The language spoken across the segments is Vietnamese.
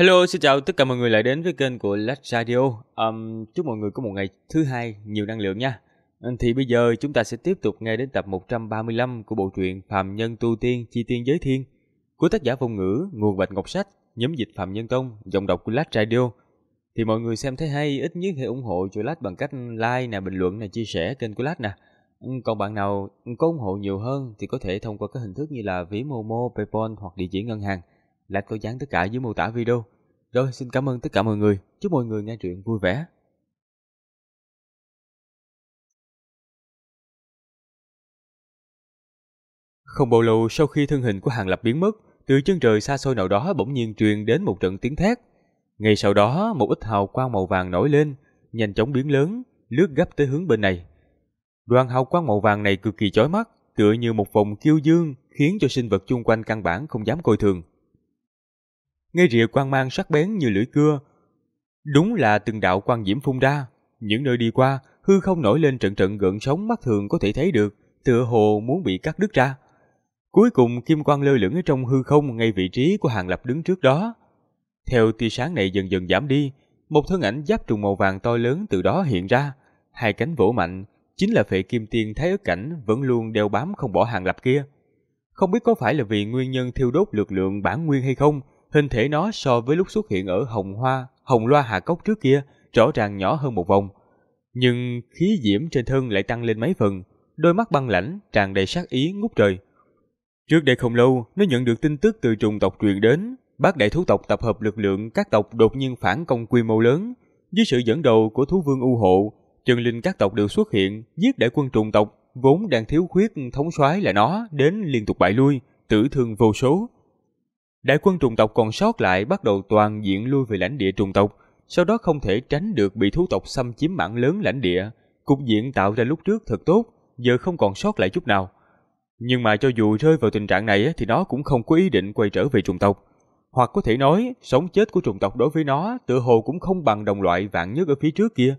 Hello, xin chào tất cả mọi người lại đến với kênh của Lách Radio. Chúc mọi người có một ngày thứ hai nhiều năng lượng nha. Thì bây giờ chúng ta sẽ tiếp tục nghe đến tập 135 của bộ truyện Phàm Nhân Tu Tiên Chi Tiên Giới Thiên của tác giả Phong Ngữ, nguồn Bạch Ngọc Sách, nhóm dịch Phạm Nhân Tông, giọng đọc của Lách Radio. Thì mọi người xem thấy hay, ít nhất hãy ủng hộ cho Lách bằng cách like nè, bình luận nè, chia sẻ kênh của Lách nè. Còn bạn nào có ủng hộ nhiều hơn thì có thể thông qua các hình thức như là ví Momo, PayPal hoặc địa chỉ ngân hàng. Lách có dán tất cả dưới mô tả video. Rồi, xin cảm ơn tất cả mọi người. Chúc mọi người nghe truyện vui vẻ. Không bao lâu sau khi thân hình của Hàng Lập biến mất, từ chân trời xa xôi nào đó bỗng nhiên truyền đến một trận tiếng thét. Ngay sau đó, một ít hào quang màu vàng nổi lên, nhanh chóng biến lớn, lướt gấp tới hướng bên này. Đoàn hào quang màu vàng này cực kỳ chói mắt, tựa như một vòng kiêu dương, khiến cho sinh vật chung quanh căn bản không dám coi thường. Ngay rìa quang mang sắc bén như lưỡi cưa, đúng là từng đạo quang diễm phun ra. Những nơi đi qua, hư không nổi lên trận trận gợn sóng mắt thường có thể thấy được, tựa hồ muốn bị cắt đứt ra. Cuối cùng kim quang lơ lửng ở trong hư không ngay vị trí của Hàng Lập đứng trước đó. Theo tia sáng này dần dần giảm đi, một thân ảnh giáp trùng màu vàng to lớn từ đó hiện ra, hai cánh vỗ mạnh, chính là Phệ Kim Tiên Thái Ức Cảnh vẫn luôn đeo bám không bỏ Hàng Lập kia. Không biết có phải là vì nguyên nhân thiêu đốt lực lượng bản nguyên hay không, hình thể nó so với lúc xuất hiện ở Hồng Loa Hà Cốc trước kia rõ ràng nhỏ hơn một vòng, nhưng khí diễm trên thân lại tăng lên mấy phần, đôi mắt băng lãnh tràn đầy sát ý ngút trời. Trước đây không lâu, nó nhận được tin tức từ trùng tộc truyền đến, bát đại thú tộc tập hợp lực lượng các tộc đột nhiên phản công quy mô lớn, dưới sự dẫn đầu của thú vương U Hộ, chân linh các tộc đều xuất hiện, giết đại quân trùng tộc vốn đang thiếu khuyết thống soái là nó đến liên tục bại lui, tử thương vô số. Đại quân trùng tộc còn sót lại bắt đầu toàn diện lui về lãnh địa trùng tộc, sau đó không thể tránh được bị thú tộc xâm chiếm mảng lớn lãnh địa. Cục diện tạo ra lúc trước thật tốt, giờ không còn sót lại chút nào. Nhưng mà cho dù rơi vào tình trạng này thì nó cũng không có ý định quay trở về trùng tộc. Hoặc có thể nói, sống chết của trùng tộc đối với nó tựa hồ cũng không bằng đồng loại vạn nhất ở phía trước kia.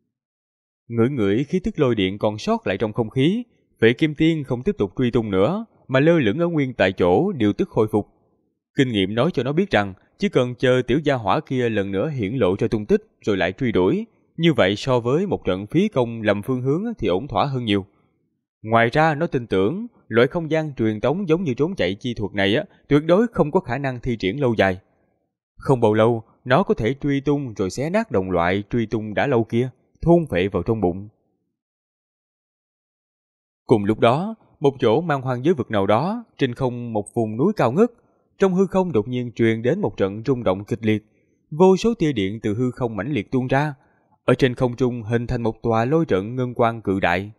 Ngửi ngửi khí tức lôi điện còn sót lại trong không khí, Phệ Kim Tiên không tiếp tục truy tung nữa, mà lơ lửng ở nguyên tại chỗ điều tức khôi phục. Kinh nghiệm nói cho nó biết rằng chỉ cần chờ tiểu gia hỏa kia lần nữa hiển lộ ra tung tích rồi lại truy đuổi, như vậy so với một trận phí công lầm phương hướng thì ổn thỏa hơn nhiều. Ngoài ra nó tin tưởng loại không gian truyền tống giống như trốn chạy chi thuật này tuyệt đối không có khả năng thi triển lâu dài. Không bao lâu nó có thể truy tung rồi xé nát đồng loại truy tung đã lâu kia, thôn phệ vào trong bụng. Cùng lúc đó, một chỗ mang hoang giới vực nào đó, trên không một vùng núi cao ngất, trong hư không đột nhiên truyền đến một trận rung động kịch liệt, vô số tia điện từ hư không mãnh liệt tuôn ra, ở trên không trung hình thành một tòa lôi trận ngân quang cự đại.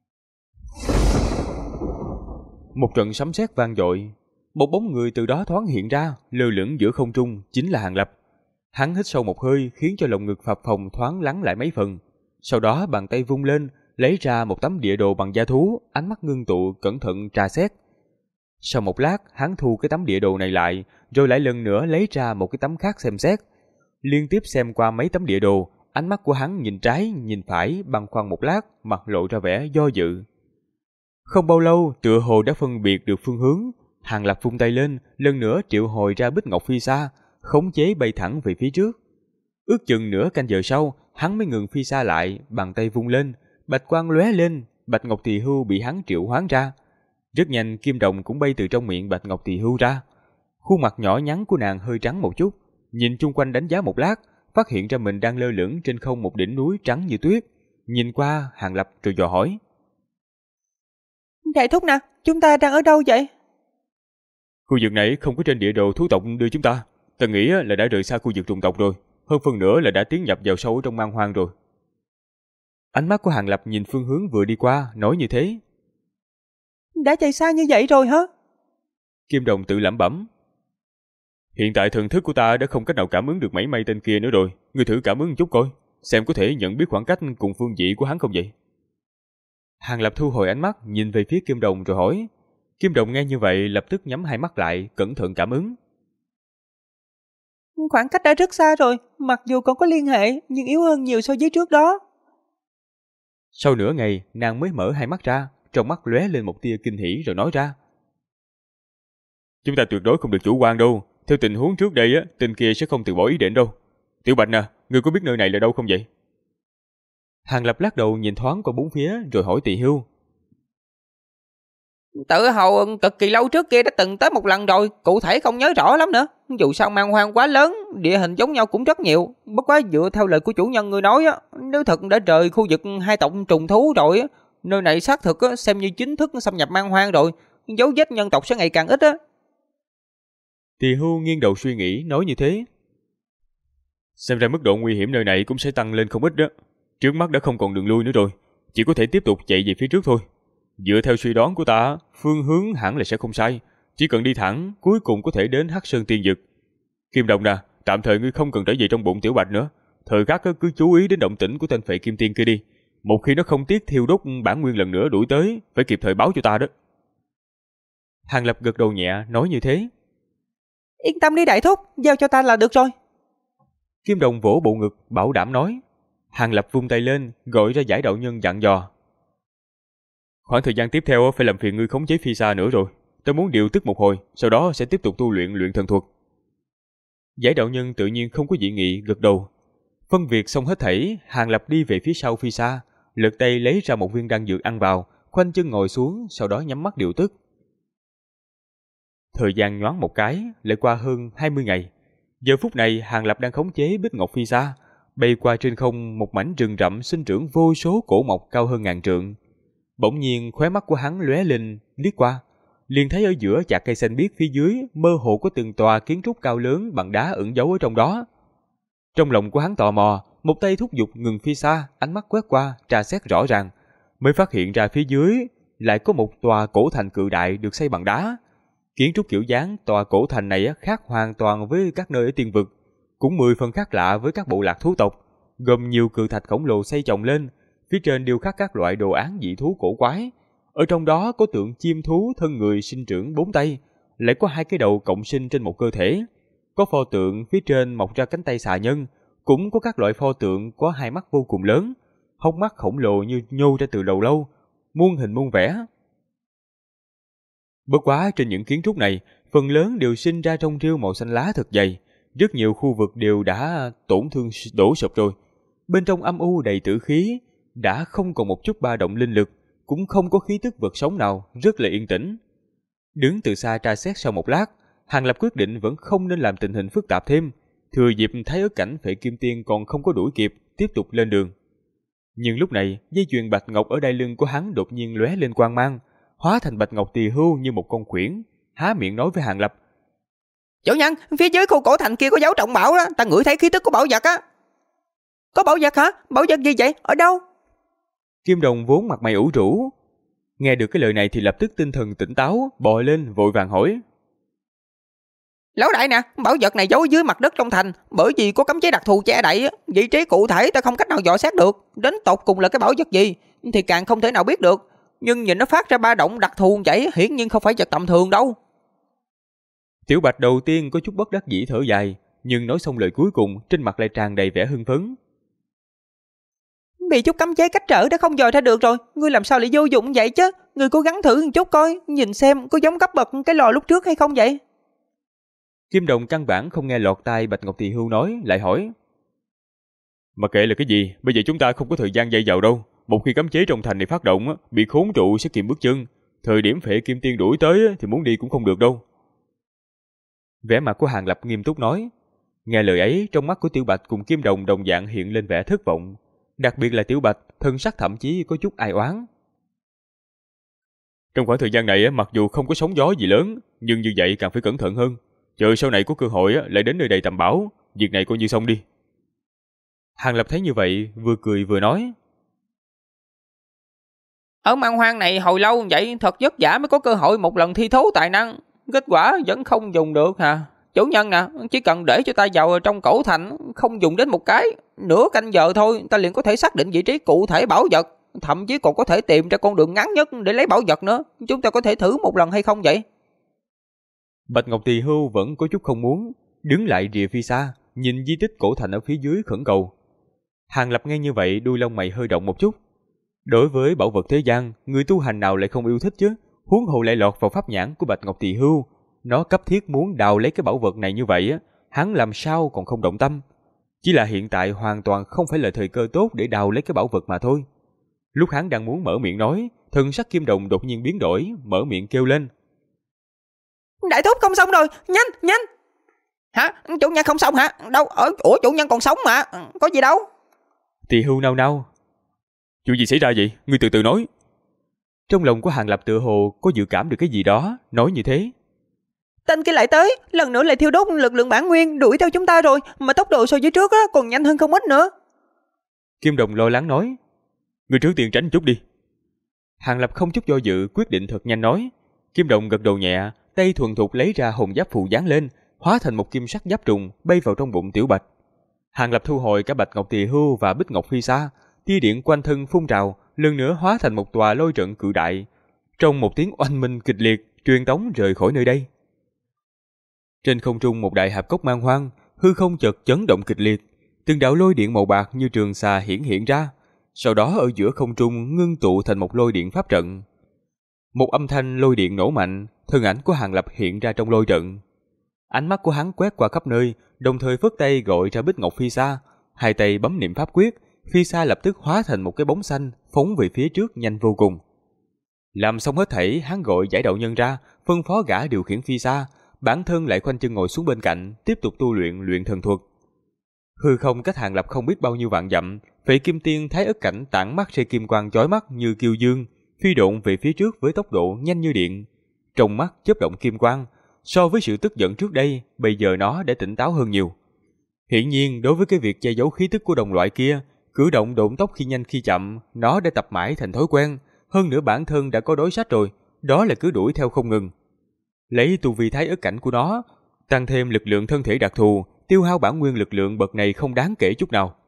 Một trận sấm sét vang dội, một bóng người từ đó thoáng hiện ra, lơ lửng giữa không trung, chính là Hàng Lập. Hắn hít sâu một hơi, khiến cho lồng ngực phập phồng thoáng lắng lại mấy phần. Sau đó bàn tay vung lên, lấy ra một tấm địa đồ bằng da thú, ánh mắt ngưng tụ cẩn thận tra xét. Sau một lát, hắn thu cái tấm địa đồ này lại, rồi lại lần nữa lấy ra một cái tấm khác xem xét. Liên tiếp xem qua mấy tấm địa đồ, ánh mắt của hắn nhìn trái, nhìn phải, băn khoăn một lát, mặt lộ ra vẻ do dự. Không bao lâu, tựa hồ đã phân biệt được phương hướng, Hàng Lập vung tay lên, lần nữa triệu hồi ra Bích Ngọc Phi Sa, khống chế bay thẳng về phía trước. Ước chừng nửa canh giờ sau, hắn mới ngừng phi xa lại, bàn tay vung lên, bạch quang lóe lên, Bạch Ngọc Tỳ Hưu bị hắn triệu hoán ra. Rất nhanh kim đồng cũng bay từ trong miệng Bạch Ngọc Tỳ Hưu ra. Khuôn mặt nhỏ nhắn của nàng hơi trắng một chút, nhìn chung quanh đánh giá một lát, phát hiện ra mình đang lơ lửng trên không một đỉnh núi trắng như tuyết. Nhìn qua Hàng Lập rồi dò hỏi: Đại thúc nè, chúng ta đang ở đâu vậy? Khu vực này không có trên địa đồ thú tộc đưa chúng ta. Ta nghĩ là đã rời xa khu vực trùng tộc rồi, hơn phần nữa là đã tiến nhập vào sâu ở trong man hoang rồi. Ánh mắt của Hàng Lập nhìn phương hướng vừa đi qua, nói như thế. Đã chạy xa như vậy rồi hả? Kim đồng tự lẩm bẩm: Hiện tại thần thức của ta đã không cách nào cảm ứng được mảy may tên kia nữa rồi. Ngươi thử cảm ứng chút coi, xem có thể nhận biết khoảng cách cùng phương vị của hắn không vậy. Hàng Lập thu hồi ánh mắt, nhìn về phía Kim đồng rồi hỏi. Kim đồng nghe như vậy lập tức nhắm hai mắt lại, cẩn thận cảm ứng. Khoảng cách đã rất xa rồi, mặc dù còn có liên hệ nhưng yếu hơn nhiều so với trước đó. Sau nửa ngày, nàng mới mở hai mắt ra, trong mắt lóe lên một tia kinh hỉ rồi nói ra: Chúng ta tuyệt đối không được chủ quan đâu, Theo tình huống trước đây tên kia sẽ không từ bỏ ý định đâu. Tiểu Bạch nè, ngươi có biết nơi này là đâu không vậy? Hàng Lập lắc đầu nhìn thoáng qua bốn phía rồi hỏi Tỳ Hưu. Tự hồ cực kỳ lâu trước kia đã từng tới một lần rồi, cụ thể không nhớ rõ lắm nữa. Dù sao Man Hoang quá lớn, địa hình giống nhau cũng rất nhiều. Bất quá dựa theo lời của chủ nhân người nói nếu thật đã rời khu vực hai tộc trùng thú rồi nơi này xác thực xem như chính thức xâm nhập Man Hoang rồi, dấu vết nhân tộc sẽ ngày càng ít Tỳ Hưu nghiêng đầu suy nghĩ nói như thế. Xem ra mức độ nguy hiểm nơi này cũng sẽ tăng lên không ít đó. Trước mắt đã không còn đường lui nữa rồi, chỉ có thể tiếp tục chạy về phía trước thôi. Dựa theo suy đoán của ta, phương hướng hẳn là sẽ không sai. Chỉ cần đi thẳng, cuối cùng có thể đến Hắc Sơn Tiên Dực. Kim Đồng nè, tạm thời ngươi không cần trở về trong bụng Tiểu Bạch nữa. Thời khắc cứ chú ý đến động tĩnh của tên phệ Kim Tiên kia đi. Một khi nó không tiếc thiêu đốt bản nguyên lần nữa đuổi tới, phải kịp thời báo cho ta đó. Hàng Lập gật đầu nhẹ, nói như thế. Yên tâm đi đại thúc, giao cho ta là được rồi. Kim Đồng vỗ bộ ngực, bảo đảm nói. Hàng Lập vung tay lên, gọi ra Giải Đạo Nhân dặn dò. Khoảng thời gian tiếp theo phải làm phiền ngươi khống chế Phi Sa nữa rồi. Ta muốn điều tức một hồi, sau đó sẽ tiếp tục tu luyện thần thuật. Giải Đạo Nhân tự nhiên không có dị nghị, gật đầu. Phân việc xong hết thảy, Hàng Lập đi về phía sau Phi Sa, lật tay lấy ra một viên đan dược ăn vào, khoanh chân ngồi xuống, sau đó nhắm mắt điều tức. Thời gian nhoáng một cái, lại qua hơn 20 ngày. Giờ phút này Hàng Lập đang khống chế Bích Ngọc Phi Sa, bay qua trên không một mảnh rừng rậm sinh trưởng vô số cổ mộc cao hơn ngàn trượng. Bỗng nhiên khóe mắt của hắn lóe lên, liếc qua, liền thấy ở giữa chạc cây xanh biếc phía dưới mơ hồ có từng tòa kiến trúc cao lớn bằng đá ẩn giấu ở trong đó. Trong lòng của hắn tò mò, một tay thúc giục ngừng Phi Sa, ánh mắt quét qua, tra xét rõ ràng, mới phát hiện ra phía dưới lại có một tòa cổ thành cự đại được xây bằng đá. Kiến trúc kiểu dáng tòa cổ thành này khác hoàn toàn với các nơi ở tiên vực, cũng 10 phần khác lạ với các bộ lạc thú tộc, gồm nhiều cự thạch khổng lồ xây chồng lên, phía trên điêu khắc các loại đồ án dị thú cổ quái. Ở trong đó có tượng chim thú thân người sinh trưởng 4 tay, lại có 2 cái đầu cộng sinh trên một cơ thể. Có pho tượng phía trên mọc ra cánh tay xà nhân, cũng có các loại pho tượng có 2 mắt vô cùng lớn, hốc mắt khổng lồ như nhô ra từ đầu lâu, muôn hình muôn vẻ. Bất quá trên những kiến trúc này, phần lớn đều sinh ra trong rêu màu xanh lá thật dày, rất nhiều khu vực đều đã tổn thương đổ sụp rồi. Bên trong âm u đầy tử khí, đã không còn một chút ba động linh lực, cũng không có khí tức vật sống nào, rất là yên tĩnh. Đứng từ xa tra xét sau một lát, Hàng Lập quyết định vẫn không nên làm tình hình phức tạp thêm, thừa dịp thấy ở cảnh Phệ Kim Tiên còn không có đuổi kịp, tiếp tục lên đường. Nhưng lúc này, dây chuyền bạch ngọc ở đai lưng của hắn đột nhiên lóe lên quang mang, hóa thành bạch ngọc Tỳ Hưu như một con khuyển, há miệng nói với Hàng Lập. Chủ nhân, phía dưới khu cổ thành kia có dấu trọng bảo đó, ta ngửi thấy khí tức của bảo vật á. Có bảo vật hả? Bảo vật gì vậy? Ở đâu? Kim Đồng vốn mặt mày ủ rũ, nghe được cái lời này thì lập tức tinh thần tỉnh táo, bò lên vội vàng hỏi. Lão đại nè, bảo vật này giấu dưới mặt đất trong thành, bởi vì có cấm chế đặc thù che đậy, vị trí cụ thể ta không cách nào dò xét được, đến tột cùng là cái bảo vật gì thì càng không thể nào biết được, nhưng nhìn nó phát ra ba động đặc thù vậy, hiển nhiên không phải vật tầm thường đâu. Tiểu Bạch đầu tiên có chút bất đắc dĩ thở dài, nhưng nói xong lời cuối cùng, trên mặt lại tràn đầy vẻ hưng phấn. Bị chút cấm chế cách trở đã không dò ra được rồi, ngươi làm sao lại vô dụng vậy chứ? Ngươi cố gắng thử một chút coi, nhìn xem có giống cấp bậc cái lò lúc trước hay không vậy? Kim Đồng căn bản không nghe lọt tai Bạch Ngọc Tỳ Hưu nói, lại hỏi. Mà kệ là cái gì, bây giờ chúng ta không có thời gian dây dào đâu. Một khi cấm chế trong thành này phát động, bị khốn trụ sẽ kìm bước chân. Thời điểm Phệ Kim Tiên đuổi tới thì muốn đi cũng không được đâu. Vẻ mặt của Hàng Lập nghiêm túc nói. Nghe lời ấy, trong mắt của Tiểu Bạch cùng Kim Đồng đồng dạng hiện lên vẻ thất vọng. Đặc biệt là Tiểu Bạch, thân sắc thậm chí có chút ai oán. Trong khoảng thời gian này, mặc dù không có sóng gió gì lớn, nhưng như vậy càng phải cẩn thận hơn. Chờ sau này có cơ hội lại đến nơi đây tầm bảo, việc này coi như xong đi. Hàng Lập thấy như vậy, vừa cười vừa nói. Ở Man Hoang này hồi lâu vậy, thật vất vả mới có cơ hội một lần thi thố tài năng, kết quả vẫn không dùng được hả? Chủ nhân nè, chỉ cần để cho ta vào trong cổ thành, không dùng đến một cái, nửa canh giờ thôi, ta liền có thể xác định vị trí cụ thể bảo vật, thậm chí còn có thể tìm ra con đường ngắn nhất để lấy bảo vật nữa. Chúng ta có thể thử một lần hay không vậy? Bạch Ngọc Tỳ Hưu vẫn có chút không muốn, đứng lại rìa phía xa, nhìn di tích cổ thành ở phía dưới khẩn cầu. Hàng Lập nghe như vậy, đuôi lông mày hơi động một chút. Đối với bảo vật thế gian, người tu hành nào lại không yêu thích chứ, huống hồ lại lọt vào pháp nhãn của Bạch Ngọc Tỳ Hưu, nó cấp thiết muốn đào lấy cái bảo vật này như vậy á, hắn làm sao còn không động tâm. Chỉ là hiện tại hoàn toàn không phải là thời cơ tốt để đào lấy cái bảo vật mà thôi. Lúc hắn đang muốn mở miệng nói, thần sắc Kim Đồng đột nhiên biến đổi, mở miệng kêu lên. Đại thúc không xong rồi, nhanh, nhanh. Hả? Chủ nhân không xong hả? Đâu? Ủa chủ nhân còn sống mà, có gì đâu. Tỳ Hưu nao nao. Chuyện gì xảy ra vậy? Ngươi từ từ nói. Trong lòng của Hàng Lập tựa hồ có dự cảm được cái gì đó, nói như thế. Tên kia lại tới, lần nữa lại thiêu đốt lực lượng bản nguyên đuổi theo chúng ta rồi, mà tốc độ so với trước á còn nhanh hơn không ít nữa. Kim Đồng lo lắng nói. Ngươi trước tiên tránh chút đi. Hàng Lập không chút do dự, quyết định thật nhanh nói. Kim Đồng gật đầu nhẹ, tay thuần thục lấy ra hồn giáp phù dán lên, hóa thành một kim sắc giáp trùng bay vào trong bụng Tiểu Bạch. Hàng Lập thu hồi cả Bạch Ngọc Tỳ Hưu và Bích Ngọc Phi Sa, tia điện quanh thân phun trào, lần nữa hóa thành một tòa lôi trận cự đại. Trong một tiếng oanh minh kịch liệt, truyền tống rời khỏi nơi đây. Trên không trung một đại hạp cốc man hoang, hư không chợt chấn động kịch liệt, từng đạo lôi điện màu bạc như trường xà hiện ra, sau đó ở giữa không trung ngưng tụ thành một lôi điện pháp trận. Một âm thanh lôi điện nổ mạnh, thân ảnh của Hàng Lập hiện ra trong lôi trận. Ánh mắt của hắn quét qua khắp nơi, đồng thời phất tay gọi ra Bích Ngọc Phi Sa, hai tay bấm niệm pháp quyết, Phi Sa lập tức hóa thành một cái bóng xanh, phóng về phía trước nhanh vô cùng. Làm xong hết thảy, hắn gọi Giải Đạo Nhân ra, phân phó gã điều khiển Phi Sa, bản thân lại khoanh chân ngồi xuống bên cạnh, tiếp tục tu luyện thần thuật. Hư không cách Hàng Lập không biết bao nhiêu vạn dặm, Phệ Kim Tiên Thái Ức Cảnh tản mắt ra kim quang chói mắt như kiêu dương, phi độn về phía trước với tốc độ nhanh như điện. Trong mắt chớp động kim quang, so với sự tức giận trước đây, bây giờ nó đã tỉnh táo hơn nhiều. Hiển nhiên, đối với cái việc che giấu khí tức của đồng loại kia, cử động độn tốc khi nhanh khi chậm, nó đã tập mãi thành thói quen, hơn nữa bản thân đã có đối sách rồi, đó là cứ đuổi theo không ngừng. Lấy tu vi Thái Ức Cảnh của nó, tăng thêm lực lượng thân thể đặc thù, tiêu hao bản nguyên lực lượng bậc này không đáng kể chút nào.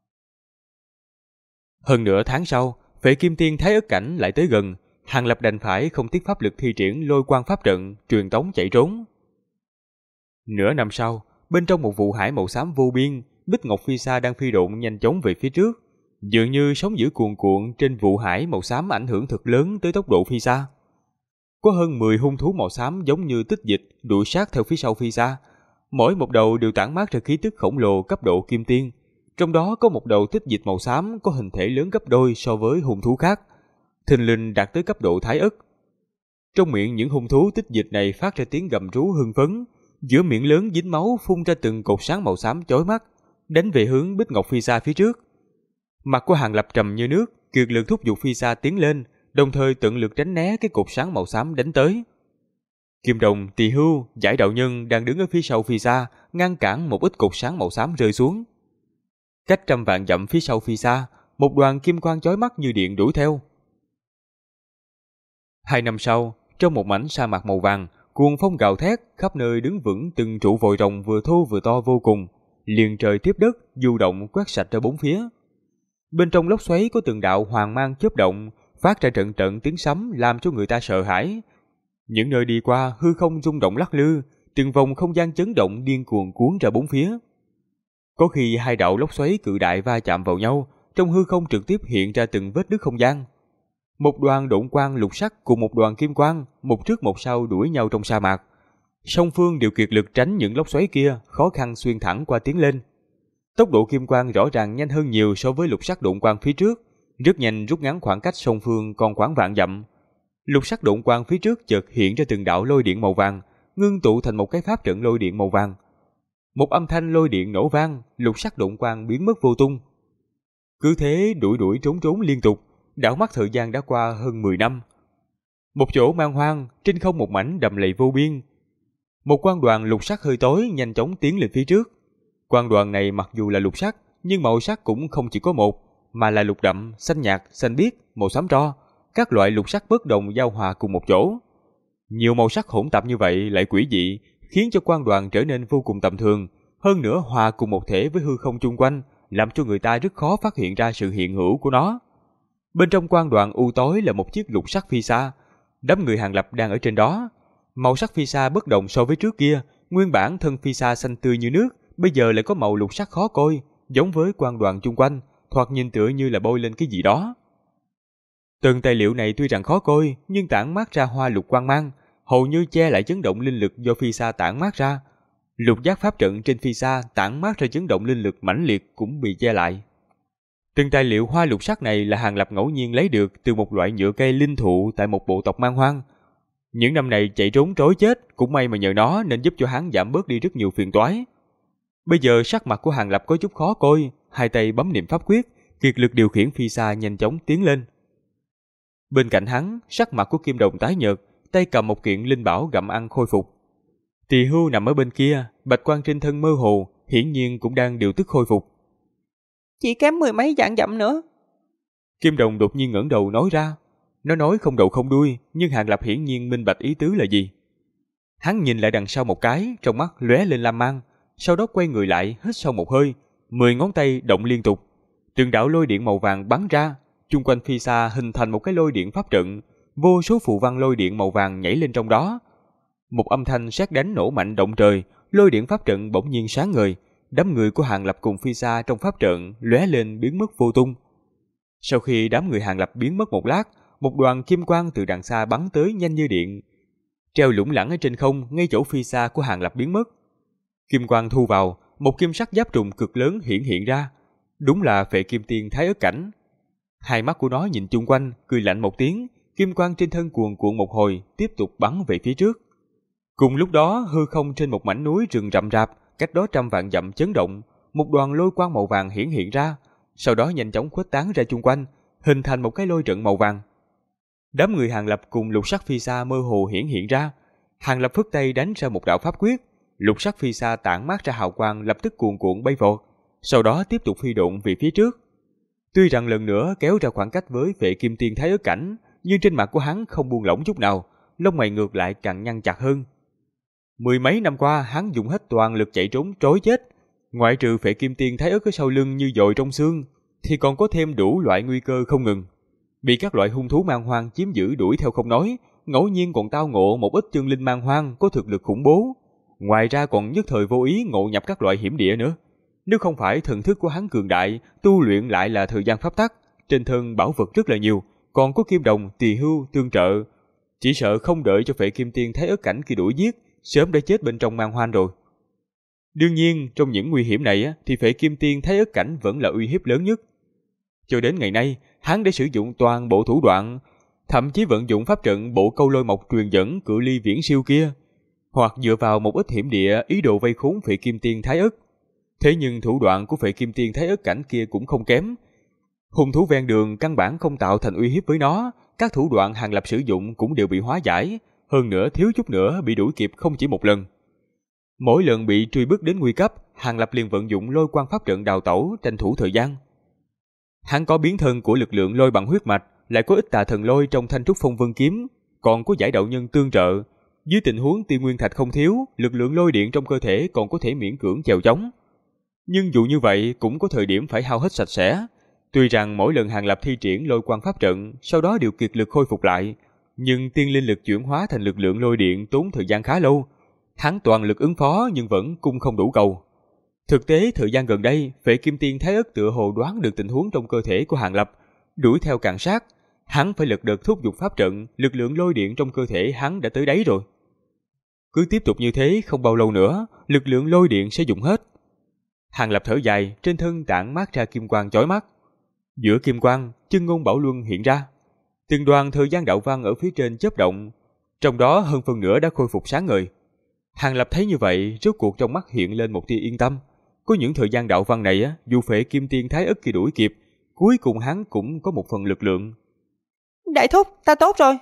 Hơn nửa tháng sau, Phệ Kim Tiên Thái Ức Cảnh lại tới gần, Hàng Lập đành phải không tiếc pháp lực thi triển lôi quang pháp trận, truyền tống chạy trốn. Nửa năm sau, bên trong một vụ hải màu xám vô biên, Bích Ngọc Phi Sa đang phi độn nhanh chóng về phía trước, dường như sóng dữ cuồn cuộn trên vụ hải màu xám ảnh hưởng thật lớn tới tốc độ Phi Sa. Có hơn 10 hung thú màu xám giống như tích dịch đuổi sát theo phía sau Phi Sa, mỗi một đầu đều tản mát ra khí tức khổng lồ cấp độ kim tiên. Trong đó có một đầu tích dịch màu xám có hình thể lớn gấp đôi so với hung thú khác, thình lình đạt tới cấp độ Thái Ức. Trong miệng những hung thú tích dịch này phát ra tiếng gầm rú hưng phấn, giữa miệng lớn dính máu phun ra từng cột sáng màu xám chói mắt, đánh về hướng Bích Ngọc Phi Sa phía trước. Mặt của Hàng Lập trầm như nước, kiệt lực thúc giục Phi Sa tiến lên, đồng thời tận lực tránh né cái cột sáng màu xám đánh tới. Kim Đồng, Tỳ Hưu, Giải Đạo Nhân đang đứng ở phía sau Phi Sa, ngăn cản một ít cột sáng màu xám rơi xuống. Cách trăm vạn dặm phía sau Phi Sa, một đoàn kim quang chói mắt như điện đuổi theo. 2 năm sau, trong một mảnh sa mạc màu vàng, cuồng phong gào thét, khắp nơi đứng vững từng trụ vòi rồng vừa thô vừa to vô cùng, liền trời tiếp đất, du động quét sạch ra bốn phía. Bên trong lốc xoáy có từng đạo hoàng mang chớp động, phát ra trận trận tiếng sấm làm cho người ta sợ hãi. Những nơi đi qua hư không rung động lắc lư, từng vòng không gian chấn động điên cuồng cuốn ra bốn phía. Có khi hai đạo lốc xoáy cự đại va chạm vào nhau, trong hư không trực tiếp hiện ra từng vết nứt không gian. Một đoàn độn quang lục sắc cùng một đoàn kim quang, một trước một sau đuổi nhau trong sa mạc. Song phương đều kiệt lực tránh những lốc xoáy kia, khó khăn xuyên thẳng qua tiến lên. Tốc độ kim quang rõ ràng nhanh hơn nhiều so với lục sắc độn quang phía trước, rất nhanh rút ngắn khoảng cách song phương còn khoảng vạn dặm. Lục sắc độn quang phía trước chợt hiện ra từng đạo lôi điện màu vàng, ngưng tụ thành một cái pháp trận lôi điện màu vàng. Một âm thanh lôi điện nổ vang, lục sắc độn quang biến mất vô tung. Cứ thế đuổi trốn liên tục, đảo mắt thời gian đã qua hơn 10 năm. Một chỗ man hoang, trên không một mảnh đầm lầy vô biên. Một quang đoàn lục sắc hơi tối nhanh chóng tiến lên phía trước. Quang đoàn này mặc dù là lục sắc, nhưng màu sắc cũng không chỉ có một, mà là lục đậm, xanh nhạt, xanh biếc, màu xám tro, các loại lục sắc bất đồng giao hòa cùng một chỗ. Nhiều màu sắc hỗn tạp như vậy lại quỷ dị, khiến cho quang đoàn trở nên vô cùng tầm thường, hơn nữa hòa cùng một thể với hư không chung quanh, làm cho người ta rất khó phát hiện ra sự hiện hữu của nó. Bên trong quang đoàn u tối là một chiếc lục sắc phi sa, đám người Hàng Lập đang ở trên đó. Màu sắc phi sa bất đồng so với trước kia, nguyên bản thân phi sa xanh tươi như nước, bây giờ lại có màu lục sắc khó coi, giống với quang đoàn chung quanh, thoạt nhìn tựa như là bôi lên cái gì đó. Từng tài liệu này tuy rằng khó coi, nhưng tản mát ra hoa lục quang mang, hầu như che lại chấn động linh lực do phi sa tản mát ra. Lục giác pháp trận trên phi sa tản mát ra chấn động linh lực mãnh liệt cũng bị che lại. Từng tài liệu hoa lục sắc này là Hàng Lập ngẫu nhiên lấy được từ một loại nhựa cây linh thụ tại một bộ tộc man hoang. Những năm này chạy trốn trối chết, cũng may mà nhờ nó nên giúp cho hắn giảm bớt đi rất nhiều phiền toái. Bây giờ sắc mặt của Hàng Lập có chút khó coi, hai tay bấm niệm pháp quyết, kiệt lực điều khiển phi sa nhanh chóng tiến lên. Bên cạnh hắn, sắc mặt của Kim Đồng tái nhợt, tay cầm một kiện linh bảo gặm ăn khôi phục. Tỳ Hưu nằm ở bên kia, bạch quang trên thân mơ hồ, hiển nhiên cũng đang điều tức khôi phục. Chỉ kém 10 mấy vạn dặm nữa. Kim Đồng đột nhiên ngẩng đầu nói ra. Nó nói không đầu không đuôi, nhưng Hàng Lập hiển nhiên minh bạch ý tứ là gì. Hắn nhìn lại đằng sau một cái, trong mắt lóe lên lam mang, sau đó quay người lại, hít sâu một hơi, 10 ngón tay động liên tục. Từng đạo lôi điện màu vàng bắn ra, chung quanh phi sa hình thành một cái lôi điện pháp trận, vô số phù văn lôi điện màu vàng nhảy lên trong đó. Một âm thanh sét đánh nổ mạnh động trời, lôi điện pháp trận bỗng nhiên sáng ngời, đám người của Hàng Lập cùng phi sa trong pháp trận lóe lên biến mất vô tung. Sau khi đám người Hàng Lập biến mất một lát, một đoàn kim quang từ đằng xa bắn tới nhanh như điện, treo lủng lẳng ở trên không ngay chỗ phi sa của Hàng Lập biến mất. Kim quang thu vào, một kim sắc giáp trùng cực lớn hiện ra, đúng là Phệ Kim Tiên Thái Ức Cảnh. Hai mắt của nó nhìn chung quanh, cười lạnh một tiếng, kim quang trên thân cuồn cuộn một hồi, tiếp tục bắn về phía trước. Cùng lúc đó, hư không trên một mảnh núi rừng rậm rạp, cách đó trăm vạn dặm chấn động, một đoàn lôi quang màu vàng hiện ra, sau đó nhanh chóng khuếch tán ra chung quanh, hình thành một cái lôi trận màu vàng. Đám người Hàng Lập cùng lục sắc phi sa mơ hồ hiện ra. Hàng Lập phất tay đánh ra một đạo pháp quyết, lục sắc phi sa tản mát ra hào quang lập tức cuồn cuộn bay vọt, sau đó tiếp tục phi độn về phía trước. Tuy rằng lần nữa kéo ra khoảng cách với Phệ Kim Tiên Thái Ức Cảnh, nhưng trên mặt của hắn không buông lỏng chút nào, lông mày ngược lại càng nhăn chặt hơn. Mười mấy năm qua hắn dùng hết toàn lực chạy trốn trối chết, ngoại trừ Phệ Kim Tiên Thái Ức ở sau lưng như dội trong xương, thì còn có thêm đủ loại nguy cơ không ngừng. Bị các loại hung thú man hoang chiếm giữ đuổi theo không nói, ngẫu nhiên còn tao ngộ một ít chân linh man hoang có thực lực khủng bố. Ngoài ra còn nhất thời vô ý ngộ nhập các loại hiểm địa nữa. Nếu không phải thần thức của hắn cường đại, tu luyện lại là thời gian pháp tắc, trên thân bảo vật rất là nhiều, còn có Kim Đồng, Tỳ Hưu tương trợ, chỉ sợ không đợi cho Phệ Kim Tiên Thái Ức Cảnh kia đuổi giết, sớm đã chết bên trong man hoang rồi. Đương nhiên, trong những nguy hiểm này thì Phệ Kim Tiên Thái Ức Cảnh vẫn là uy hiếp lớn nhất. Cho đến ngày nay, hắn đã sử dụng toàn bộ thủ đoạn, thậm chí vận dụng pháp trận bộ câu lôi mộc truyền dẫn cự ly viễn siêu kia, hoặc dựa vào một ít hiểm địa ý đồ vây khốn Phệ Kim Tiên Thái Ức. Thế nhưng thủ đoạn của Phệ Kim Tiên Thái Ức Cảnh kia cũng không kém. Hung thú ven đường căn bản không tạo thành uy hiếp với nó, các thủ đoạn Hàng Lập sử dụng cũng đều bị hóa giải, hơn nữa thiếu chút nữa bị đuổi kịp không chỉ một lần. Mỗi lần bị truy bức đến nguy cấp, Hàng Lập liền vận dụng lôi quang pháp trận đào tẩu, tranh thủ thời gian. Hắn có biến thân của lực lượng lôi bằng huyết mạch, lại có ít tà thần lôi trong Thanh Trúc Phong Vân kiếm, còn có giải đạo nhân tương trợ. Dưới tình huống tiên nguyên thạch không thiếu, lực lượng lôi điện trong cơ thể còn có thể miễn cưỡng chèo chống. Nhưng dù như vậy cũng có thời điểm phải hao hết sạch sẽ. Tuy rằng mỗi lần Hàng Lập thi triển lôi quang pháp trận, sau đó đều kiệt lực khôi phục lại, nhưng tiên linh lực chuyển hóa thành lực lượng lôi điện tốn thời gian khá lâu. Hắn toàn lực ứng phó nhưng vẫn cung không đủ cầu. Thực tế thời gian gần đây, Phệ Kim Tiên Thái Ức tựa hồ đoán được tình huống trong cơ thể của Hàng Lập, đuổi theo càn sát. Hắn phải lật đật thúc giục pháp trận, lực lượng lôi điện trong cơ thể hắn đã tới đáy rồi. Cứ tiếp tục như thế, không bao lâu nữa, lực lượng lôi điện sẽ dùng hết. Hàng Lập thở dài, trên thân tản mát ra kim quang chói mắt. Giữa kim quang, chân ngôn bảo luân hiện ra. Từng đoàn thời gian đạo văn ở phía trên chớp động, trong đó hơn phần nửa đã khôi phục sáng ngời. Hàng Lập thấy như vậy, rốt cuộc trong mắt hiện lên một tia yên tâm. Có những thời gian đạo văn này, dù Phệ Kim Tiên Thái Ức kia đuổi kịp, cuối cùng hắn cũng có một phần lực lượng. Đại thúc, ta tốt rồi.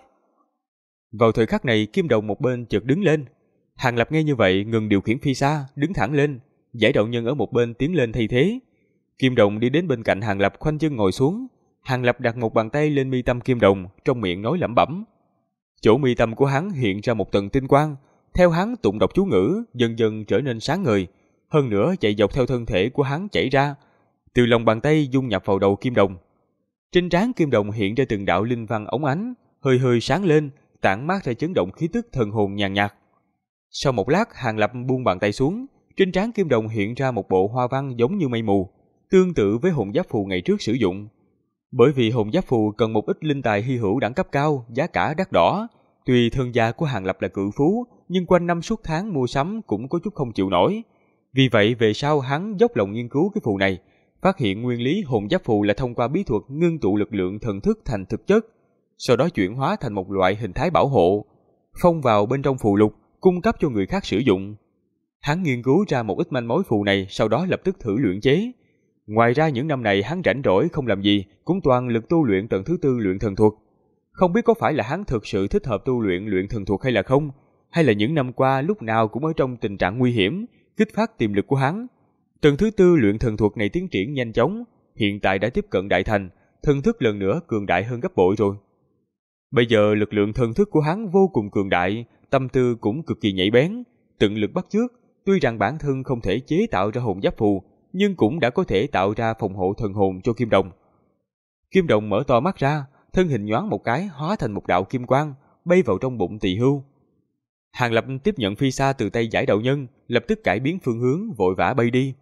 Vào thời khắc này, Kim Đồng một bên chợt đứng lên. Hàng Lập nghe như vậy ngừng điều khiển phi sa, đứng thẳng lên. Giải đạo nhân ở một bên tiến lên thay thế. Kim Đồng đi đến bên cạnh Hàng Lập, khoanh chân ngồi xuống. Hàng Lập đặt một bàn tay lên mi tâm Kim Đồng, trong miệng nói lẩm bẩm. Chỗ mi tâm của hắn hiện ra một tầng tinh quang, theo hắn tụng đọc chú ngữ, dần dần trở nên sáng ngời, hơn nữa chạy dọc theo thân thể của hắn chảy ra, từ lòng bàn tay dung nhập vào đầu Kim Đồng. Trên trán Kim Đồng hiện ra từng đạo linh văn óng ánh, hơi hơi sáng lên, tản mát ra chấn động khí tức thần hồn nhàn nhạt. Sau một lát, Hàng Lập buông bàn tay xuống, trên trán Kim Đồng hiện ra một bộ hoa văn giống như mây mù, tương tự với hồn giáp phù ngày trước sử dụng. Bởi vì hồn giáp phù cần một ít linh tài hy hữu đẳng cấp cao, giá cả đắt đỏ, Tuy thân gia của Hàng Lập là cự phú, nhưng quanh năm suốt tháng mua sắm cũng có chút không chịu nổi. Vì vậy về sau hắn dốc lòng nghiên cứu cái phù này, phát hiện nguyên lý hồn giáp phù là thông qua bí thuật ngưng tụ lực lượng thần thức thành thực chất, sau đó chuyển hóa thành một loại hình thái bảo hộ, phong vào bên trong phù lục, cung cấp cho người khác sử dụng. Hắn nghiên cứu ra một ít manh mối phù này, sau đó lập tức thử luyện chế. Ngoài ra những năm này hắn rảnh rỗi không làm gì, cũng toàn lực tu luyện tầng thứ 4 luyện thần thuật. Không biết có phải là hắn thực sự thích hợp tu luyện luyện thần thuật hay là không, hay là những năm qua lúc nào cũng ở trong tình trạng nguy hiểm, kích phát tiềm lực của hắn. Tầng thứ 4 luyện thần thuật này tiến triển nhanh chóng, hiện tại đã tiếp cận đại thành, thần thức lần nữa cường đại hơn gấp bội rồi. Bây giờ lực lượng thần thức của hắn vô cùng cường đại, tâm tư cũng cực kỳ nhạy bén, tận lực bắt chước. Tuy rằng bản thân không thể chế tạo ra hồn giáp phù, nhưng cũng đã có thể tạo ra phòng hộ thần hồn cho Kim Đồng. Kim Đồng mở to mắt ra, thân hình nhoáng một cái hóa thành một đạo kim quang, bay vào trong bụng Tỳ Hưu. Hàng Lập tiếp nhận phi sa từ tay Giải đạo nhân, lập tức cải biến phương hướng, vội vã bay đi.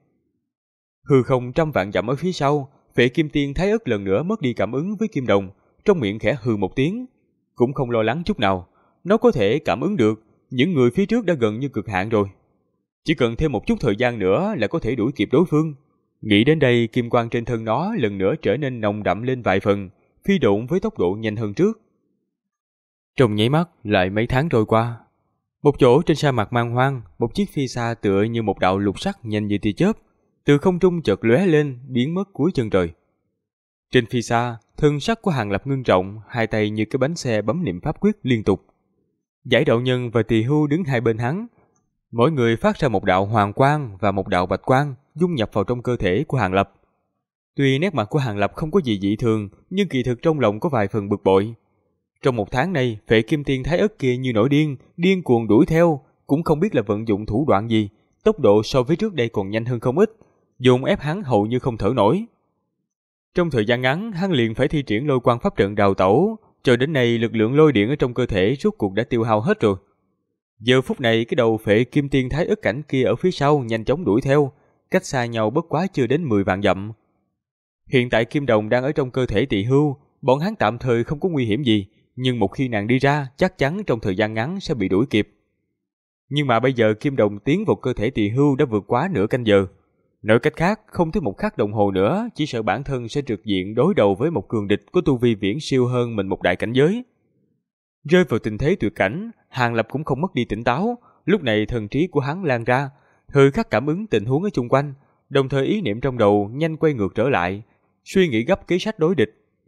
Hư không trăm vạn dặm ở phía sau, Phệ Kim Tiên Thái Ức lần nữa mất đi cảm ứng với Kim Đồng, trong miệng khẽ hừ một tiếng, cũng không lo lắng chút nào. Nó có thể cảm ứng được, những người phía trước đã gần như cực hạn rồi. Chỉ cần thêm một chút thời gian nữa là có thể đuổi kịp đối phương. Nghĩ đến đây, kim quang trên thân nó lần nữa trở nên nồng đậm lên vài phần, phi độn với tốc độ nhanh hơn trước. Trong nháy mắt lại mấy tháng trôi qua. Một chỗ trên sa mạc man hoang, một chiếc phi xa tựa như một đạo lục sắc nhanh như tia chớp, từ không trung chợt lóe lên, biến mất cuối chân trời. Trên phi xa, thân sắc của Hàng Lập ngưng trọng, hai tay như cái bánh xe bấm niệm pháp quyết liên tục. Giải đạo nhân và Tỳ Hưu đứng hai bên hắn, mỗi người phát ra một đạo hoàng quang và một đạo bạch quang, dung nhập vào trong cơ thể của Hàng Lập. Tuy nét mặt của Hàng Lập không có gì dị thường, nhưng kỳ thực trong lòng có vài phần bực bội. Trong một tháng này, Phệ Kim Tiên Thái Ức kia như nổi điên, điên cuồng đuổi theo, cũng không biết là vận dụng thủ đoạn gì, tốc độ so với trước đây còn nhanh hơn không ít, dồn ép hắn hầu như không thở nổi. Trong thời gian ngắn, hắn liền phải thi triển lôi quang pháp trận đào tẩu, cho đến nay lực lượng lôi điện ở trong cơ thể rốt cuộc đã tiêu hao hết rồi. Giờ phút này cái đầu Phệ Kim Tiên Thái Ức cảnh kia ở phía sau nhanh chóng đuổi theo, cách xa nhau bất quá chưa đến 10 vạn dặm. Hiện tại Kim Đồng đang ở trong cơ thể Tỳ Hưu, bọn hắn tạm thời không có nguy hiểm gì, nhưng một khi nàng đi ra, chắc chắn trong thời gian ngắn sẽ bị đuổi kịp. Nhưng mà bây giờ Kim Đồng tiến vào cơ thể Tỳ Hưu đã vượt quá nửa canh giờ. Nói cách khác, không tới một khắc đồng hồ nữa, chỉ sợ bản thân sẽ trực diện đối đầu với một cường địch có tu vi viễn siêu hơn mình một đại cảnh giới. Rơi vào tình thế tuyệt cảnh, Hàng Lập cũng không mất đi tỉnh táo, lúc này thần trí của hắn lan ra, thời khắc cảm ứng tình huống ở chung quanh, đồng thời ý niệm trong đầu nhanh quay ngược trở lại, suy nghĩ gấp kế sách đối địch.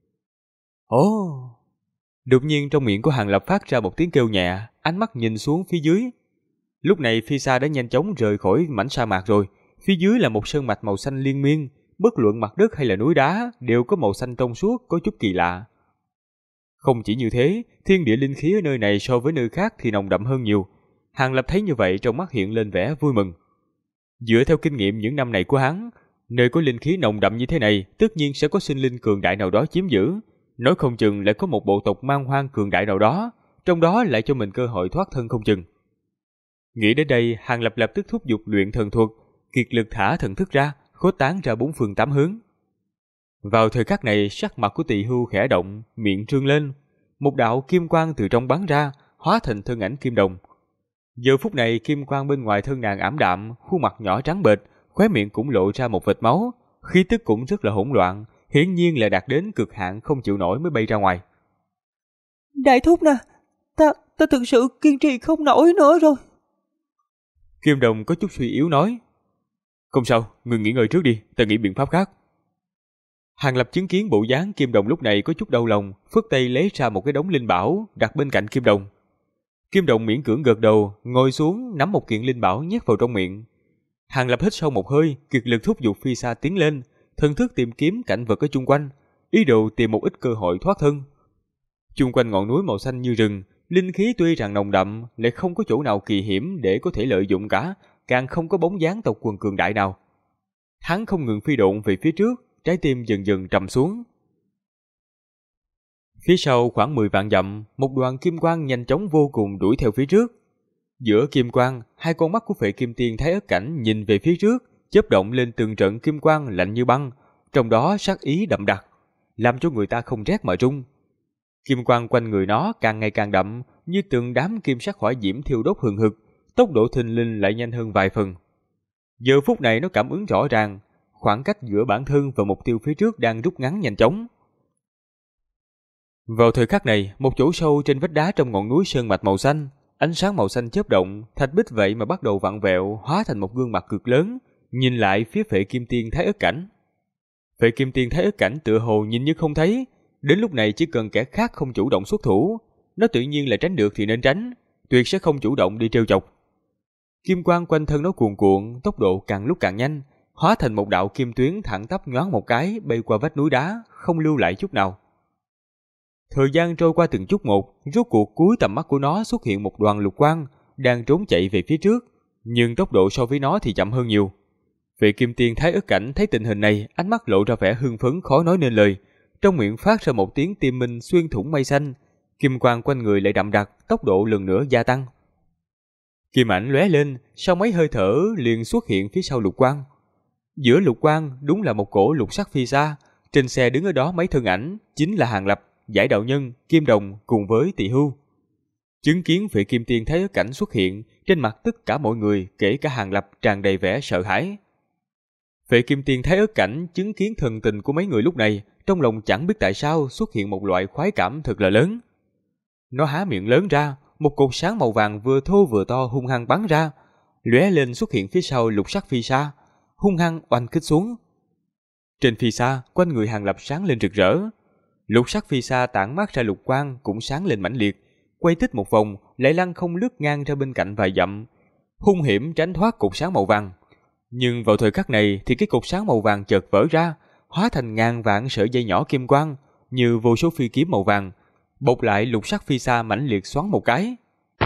Ồ! Đột nhiên trong miệng của Hàng Lập phát ra một tiếng kêu nhẹ, ánh mắt nhìn xuống phía dưới. Lúc này phi xa đã nhanh chóng rời khỏi mảnh sa mạc rồi, phía dưới là một sơn mạch màu xanh liên miên, bất luận mặt đất hay là núi đá đều có màu xanh trong suốt, có chút kỳ lạ. Không chỉ như thế, thiên địa linh khí ở nơi này so với nơi khác thì nồng đậm hơn nhiều. Hàng Lập thấy như vậy trong mắt hiện lên vẻ vui mừng. Dựa theo kinh nghiệm những năm này của hắn, nơi có linh khí nồng đậm như thế này tất nhiên sẽ có sinh linh cường đại nào đó chiếm giữ. Nói không chừng lại có một bộ tộc man hoang cường đại nào đó, trong đó lại cho mình cơ hội thoát thân không chừng. Nghĩ đến đây, Hàng Lập lập tức thúc giục luyện thần thuật, kiệt lực thả thần thức ra, khuếch tán ra bốn phương tám hướng. Vào thời khắc này, sắc mặt của Tỳ Hưu khẽ động, miệng trương lên, một đạo kim quang từ trong bắn ra, hóa thành thân ảnh Kim Đồng. Giờ phút này kim quang bên ngoài thân nàng ảm đạm, khuôn mặt nhỏ trắng bệch, khóe miệng cũng lộ ra một vệt máu, khí tức cũng rất là hỗn loạn, hiển nhiên là đạt đến cực hạn không chịu nổi mới bay ra ngoài. Đại thúc nè, ta thực sự kiên trì không nổi nữa rồi. Kim Đồng có chút suy yếu nói. Không sao, ngươi nghỉ ngơi trước đi, ta nghĩ biện pháp khác. Hàng Lập chứng kiến bộ dáng Kim Đồng lúc này có chút đau lòng, phất tay lấy ra một cái đống linh bảo đặt bên cạnh Kim Đồng. Kim Đồng miễn cưỡng gật đầu, ngồi xuống nắm một kiện linh bảo nhét vào trong miệng. Hàng Lập hít sâu một hơi, kiệt lực thúc giục phi xa tiến lên, thần thức tìm kiếm cảnh vật ở chung quanh, ý đồ tìm một ít cơ hội thoát thân. Chung quanh ngọn núi màu xanh như rừng, linh khí tuy rằng nồng đậm, lại không có chỗ nào kỳ hiểm để có thể lợi dụng cả, càng không có bóng dáng tộc quần cường đại nào. Hắn không ngừng phi độn về phía trước, trái tim dần dần trầm xuống. Phía sau khoảng 10 vạn dặm, một đoàn kim quang nhanh chóng vô cùng đuổi theo phía trước. Giữa kim quang, hai con mắt của Phệ Kim Tiên Thái Ức cảnh nhìn về phía trước, chớp động lên từng trận kim quang lạnh như băng, trong đó sát ý đậm đặc, làm cho người ta không rét mà run. Kim quang quanh người nó càng ngày càng đậm, như từng đám kim sắc hỏa diễm thiêu đốt hừng hực, tốc độ thình lình lại nhanh hơn vài phần. Giờ phút này nó cảm ứng rõ ràng, khoảng cách giữa bản thân và mục tiêu phía trước đang rút ngắn nhanh chóng. Vào thời khắc này, một chỗ sâu trên vách đá trong ngọn núi sơn mạch màu xanh, ánh sáng màu xanh chớp động, thạch bích vậy mà bắt đầu vặn vẹo, hóa thành một gương mặt cực lớn, nhìn lại phía Phệ Kim Tiên Thái Ức Cảnh. Phệ Kim Tiên Thái Ức Cảnh tựa hồ nhìn như không thấy, đến lúc này chỉ cần kẻ khác không chủ động xuất thủ, nó tự nhiên là tránh được thì nên tránh, tuyệt sẽ không chủ động đi trêu chọc. Kim quang quanh thân nó cuồn cuộn, tốc độ càng lúc càng nhanh, hóa thành một đạo kim tuyến thẳng tắp nhoáng một cái bay qua vách núi đá, không lưu lại chút nào. Thời gian trôi qua từng chút một, rốt cuộc cuối tầm mắt của nó xuất hiện một đoàn lục quang đang trốn chạy về phía trước, nhưng tốc độ so với nó thì chậm hơn nhiều. Vị Kim Tiên Thái Ức Cảnh thấy tình hình này, ánh mắt lộ ra vẻ hưng phấn khó nói nên lời, trong miệng phát ra một tiếng tim minh xuyên thủng mây xanh, kim quang quanh người lại đậm đặc, tốc độ lần nữa gia tăng. Kim ảnh lóe lên, sau mấy hơi thở liền xuất hiện phía sau lục quang. Giữa lục quang đúng là một cỗ lục sắc phi xa, trên xe đứng ở đó mấy thân ảnh, chính là Hàng Lập, Giải Đạo Nhân, Kim Đồng cùng với Tỳ Hưu. Chứng kiến Phệ Kim Tiên Thái Ức Cảnh xuất hiện, trên mặt tất cả mọi người, kể cả Hàng Lập tràn đầy vẻ sợ hãi. Phệ Kim Tiên Thái Ức Cảnh chứng kiến thần tình của mấy người lúc này, trong lòng chẳng biết tại sao xuất hiện một loại khoái cảm thật là lớn. Nó há miệng lớn ra, một cột sáng màu vàng vừa thô vừa to hung hăng bắn ra, lóe lên xuất hiện phía sau lục sắc phi xa, hung hăng oanh kích xuống. Trên phi xa, quanh người Hàng Lập sáng lên rực rỡ. Lục sắc phi xa tản mát ra lục quang cũng sáng lên mãnh liệt, quay tích một vòng, lại lăng không lướt ngang ra bên cạnh vài dặm, hung hiểm tránh thoát cột sáng màu vàng. Nhưng vào thời khắc này thì cái cột sáng màu vàng chợt vỡ ra, hóa thành ngàn vạn sợi dây nhỏ kim quang, như vô số phi kiếm màu vàng, bộc lại lục sắc phi xa mãnh liệt xoắn một cái.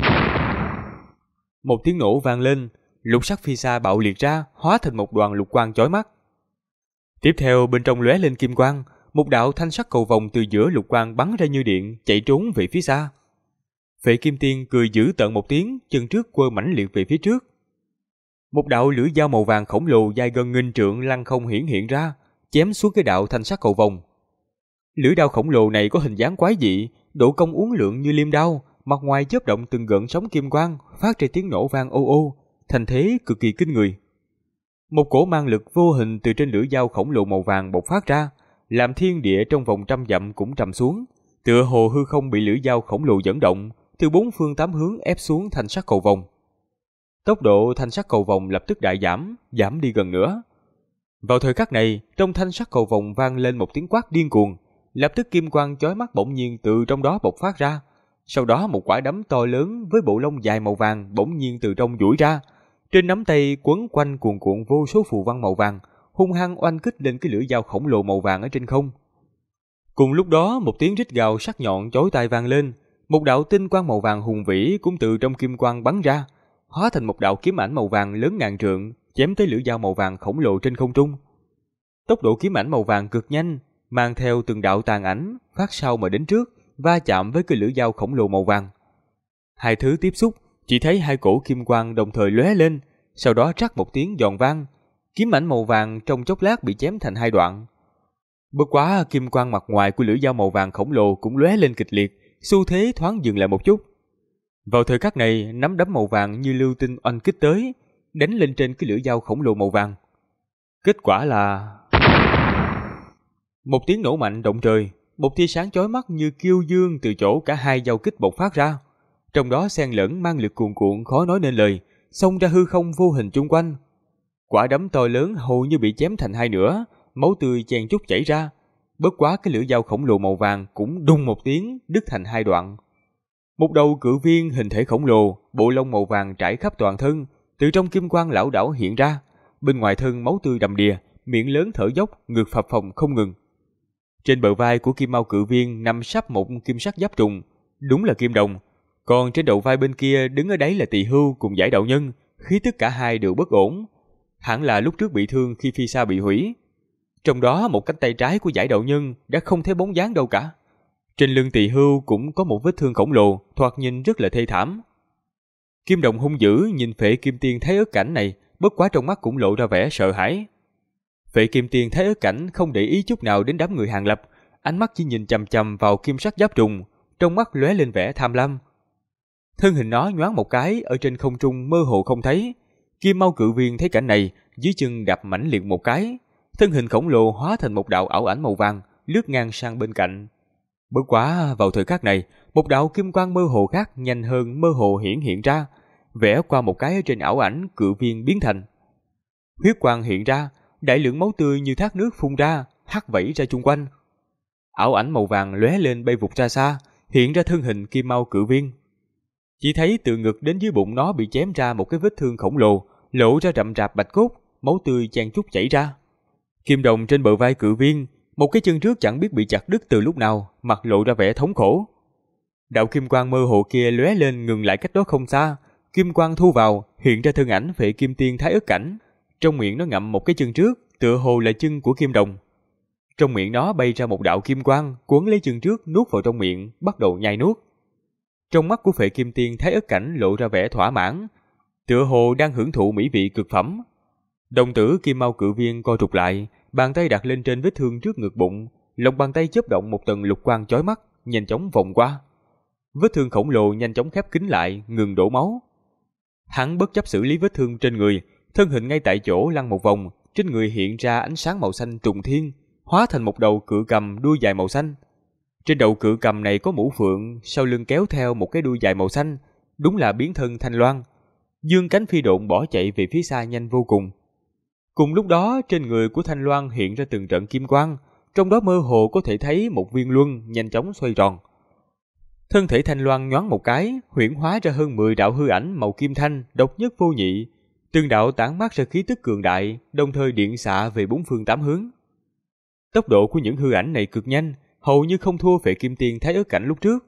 Một tiếng nổ vang lên, lục sắc phi xa bạo liệt ra, hóa thành một đoàn lục quang chói mắt. Tiếp theo bên trong lóe lên kim quang, một đạo thanh sắc cầu vồng từ giữa lục quang bắn ra như điện, chạy trốn về phía xa. Phệ Kim Tiên cười dữ tợn một tiếng, chân trước quơ mãnh liệt về phía trước. Một đạo lưỡi dao màu vàng khổng lồ dài gần nghìn trượng lăng không hiển hiện ra, chém xuống cái đạo thanh sắc cầu vồng. Lưỡi đao khổng lồ này có hình dáng quái dị, độ cong uốn lượn như liêm đao, mặt ngoài chớp động từng gợn sóng kim quang, phát ra tiếng nổ vang ô ô, thành thế cực kỳ kinh người. Một cổ mang lực vô hình từ trên lưỡi dao khổng lồ màu vàng bộc phát ra, làm thiên địa trong vòng trăm dặm cũng trầm xuống, tựa hồ hư không bị lưỡi dao khổng lồ dẫn động, từ bốn phương tám hướng ép xuống thanh sắc cầu vồng. Tốc độ thanh sắc cầu vồng lập tức đại giảm đi gần nữa. Vào thời khắc này, trong thanh sắc cầu vồng vang lên một tiếng quát điên cuồng, lập tức kim quang chói mắt bỗng nhiên từ trong đó bộc phát ra. Sau đó một quả đấm to lớn với bộ lông dài màu vàng bỗng nhiên từ trong duỗi ra, trên nắm tay quấn quanh cuồn cuộn vô số phù văn màu vàng, hung hăng oanh kích lên cái lưỡi dao khổng lồ màu vàng ở trên không. Cùng lúc đó, một tiếng rít gào sắc nhọn chói tai vang lên, một đạo tinh quang màu vàng hùng vĩ cũng từ trong kim quang bắn ra, hóa thành một đạo kiếm ảnh màu vàng lớn ngàn trượng, chém tới lưỡi dao màu vàng khổng lồ trên không trung. Tốc độ kiếm ảnh màu vàng cực nhanh, mang theo từng đạo tàn ảnh phát sau mà đến trước, va chạm với cái lưỡi dao khổng lồ màu vàng. Hai thứ tiếp xúc, chỉ thấy hai cổ kim quang đồng thời lóe lên, sau đó rắc một tiếng giòn vang, kiếm ảnh màu vàng trong chốc lát bị chém thành hai đoạn. Bất quá kim quang mặt ngoài của lưỡi dao màu vàng khổng lồ cũng lóe lên kịch liệt, xu thế thoáng dừng lại một chút. Vào thời khắc này, nắm đấm màu vàng như lưu tinh oanh kích tới, đánh lên trên cái lưỡi dao khổng lồ màu vàng. Kết quả là một tiếng nổ mạnh động trời, một tia sáng chói mắt như kiêu dương từ chỗ cả hai dao kích bộc phát ra, trong đó xen lẫn mang lực cuồn cuộn khó nói nên lời, xông ra hư không vô hình chung quanh. Quả đấm to lớn hầu như bị chém thành hai nửa, máu tươi chen chúc chảy ra. Bất quá cái lưỡi dao khổng lồ màu vàng cũng đùng một tiếng đứt thành hai đoạn. Một đầu cự viên hình thể khổng lồ, bộ lông màu vàng trải khắp toàn thân, từ trong kim quang lảo đảo hiện ra, bên ngoài thân máu tươi đầm đìa, miệng lớn thở dốc, ngực phập phồng không ngừng. Trên bờ vai của kim mao cự viên nằm sắp một kim sắc giáp trùng, đúng là Kim Đồng. Còn trên đầu vai bên kia đứng ở đấy là Tỳ Hưu cùng Giải Đạo Nhân, khí tức cả hai đều bất ổn. Hẳn là lúc trước bị thương khi phi sa bị hủy. Trong đó một cánh tay trái của Giải Đạo Nhân đã không thấy bóng dáng đâu cả. Trên lưng Tỳ Hưu cũng có một vết thương khổng lồ, thoạt nhìn rất là thê thảm. Kim Đồng hung dữ nhìn Phệ Kim Tiên thấy ớt cảnh này, bất quá trong mắt cũng lộ ra vẻ sợ hãi. Phệ Kim Tiên thấy ớt cảnh không để ý chút nào đến đám người Hàng Lập, ánh mắt chỉ nhìn chằm chằm vào kim sắc giáp trùng, trong mắt lóe lên vẻ tham lam. Thân hình nó nhoáng một cái ở trên không trung mơ hồ không thấy. Kim Mao Cự Viên thấy cảnh này, dưới chân đạp mãnh liệt một cái, thân hình khổng lồ hóa thành một đạo ảo ảnh màu vàng, lướt ngang sang bên cạnh. Bất quá vào thời khắc này, một đạo kim quang mơ hồ khác nhanh hơn mơ hồ hiện ra, vẽ qua một cái ở trên ảo ảnh cự viên biến thành. Huyết quang hiện ra, đại lượng máu tươi như thác nước phun ra, hắt vẩy ra chung quanh. Ảo ảnh màu vàng lóe lên bay vụt ra xa, hiện ra thân hình Kim Mao Cự Viên. Chỉ thấy từ ngực đến dưới bụng nó bị chém ra một cái vết thương khổng lồ, lộ ra rậm rạp bạch cốt, máu tươi chan chúc chảy ra. Kim đồng trên bờ vai cự viên, một cái chân trước chẳng biết bị chặt đứt từ lúc nào, mặt lộ ra vẻ thống khổ. Đạo kim quang mơ hồ kia lóe lên ngừng lại cách đó không xa, kim quang thu vào, hiện ra thân ảnh Phệ Kim Tiên Thái Ức Cảnh. Trong miệng nó ngậm một cái chân trước, tựa hồ là chân của kim đồng. Trong miệng nó bay ra một đạo kim quang, cuốn lấy chân trước nuốt vào trong miệng, bắt đầu nhai nuốt. Trong mắt của Phệ Kim Tiên Thái Ức Cảnh lộ ra vẻ thỏa mãn, tựa hồ đang hưởng thụ mỹ vị cực phẩm. Đồng tử Kim Mao Cự Viên co rụt lại, bàn tay đặt lên trên vết thương trước ngực bụng, lòng bàn tay chớp động một tầng lục quang chói mắt, nhanh chóng vòng qua. Vết thương khổng lồ nhanh chóng khép kín lại, ngừng đổ máu. Hắn bất chấp xử lý vết thương trên người, thân hình ngay tại chỗ lăn một vòng, trên người hiện ra ánh sáng màu xanh trùng thiên, hóa thành một đầu cự cầm đuôi dài màu xanh. Trên đầu cự cầm này có mũ phượng, sau lưng kéo theo một cái đuôi dài màu xanh, đúng là biến thân Thanh Loan. Dương cánh phi độn bỏ chạy về phía xa nhanh vô cùng. Cùng lúc đó, trên người của Thanh Loan hiện ra từng trận kim quang, trong đó mơ hồ có thể thấy một viên luân nhanh chóng xoay tròn. Thân thể Thanh Loan nhoáng một cái, huyễn hóa ra hơn 10 đạo hư ảnh màu kim thanh, độc nhất vô nhị. Từng đạo tản mát ra khí tức cường đại, đồng thời điện xạ về bốn phương tám hướng. Tốc độ của những hư ảnh này cực nhanh, hầu như không thua Phệ Kim Tiên Thái Ức Cảnh lúc trước.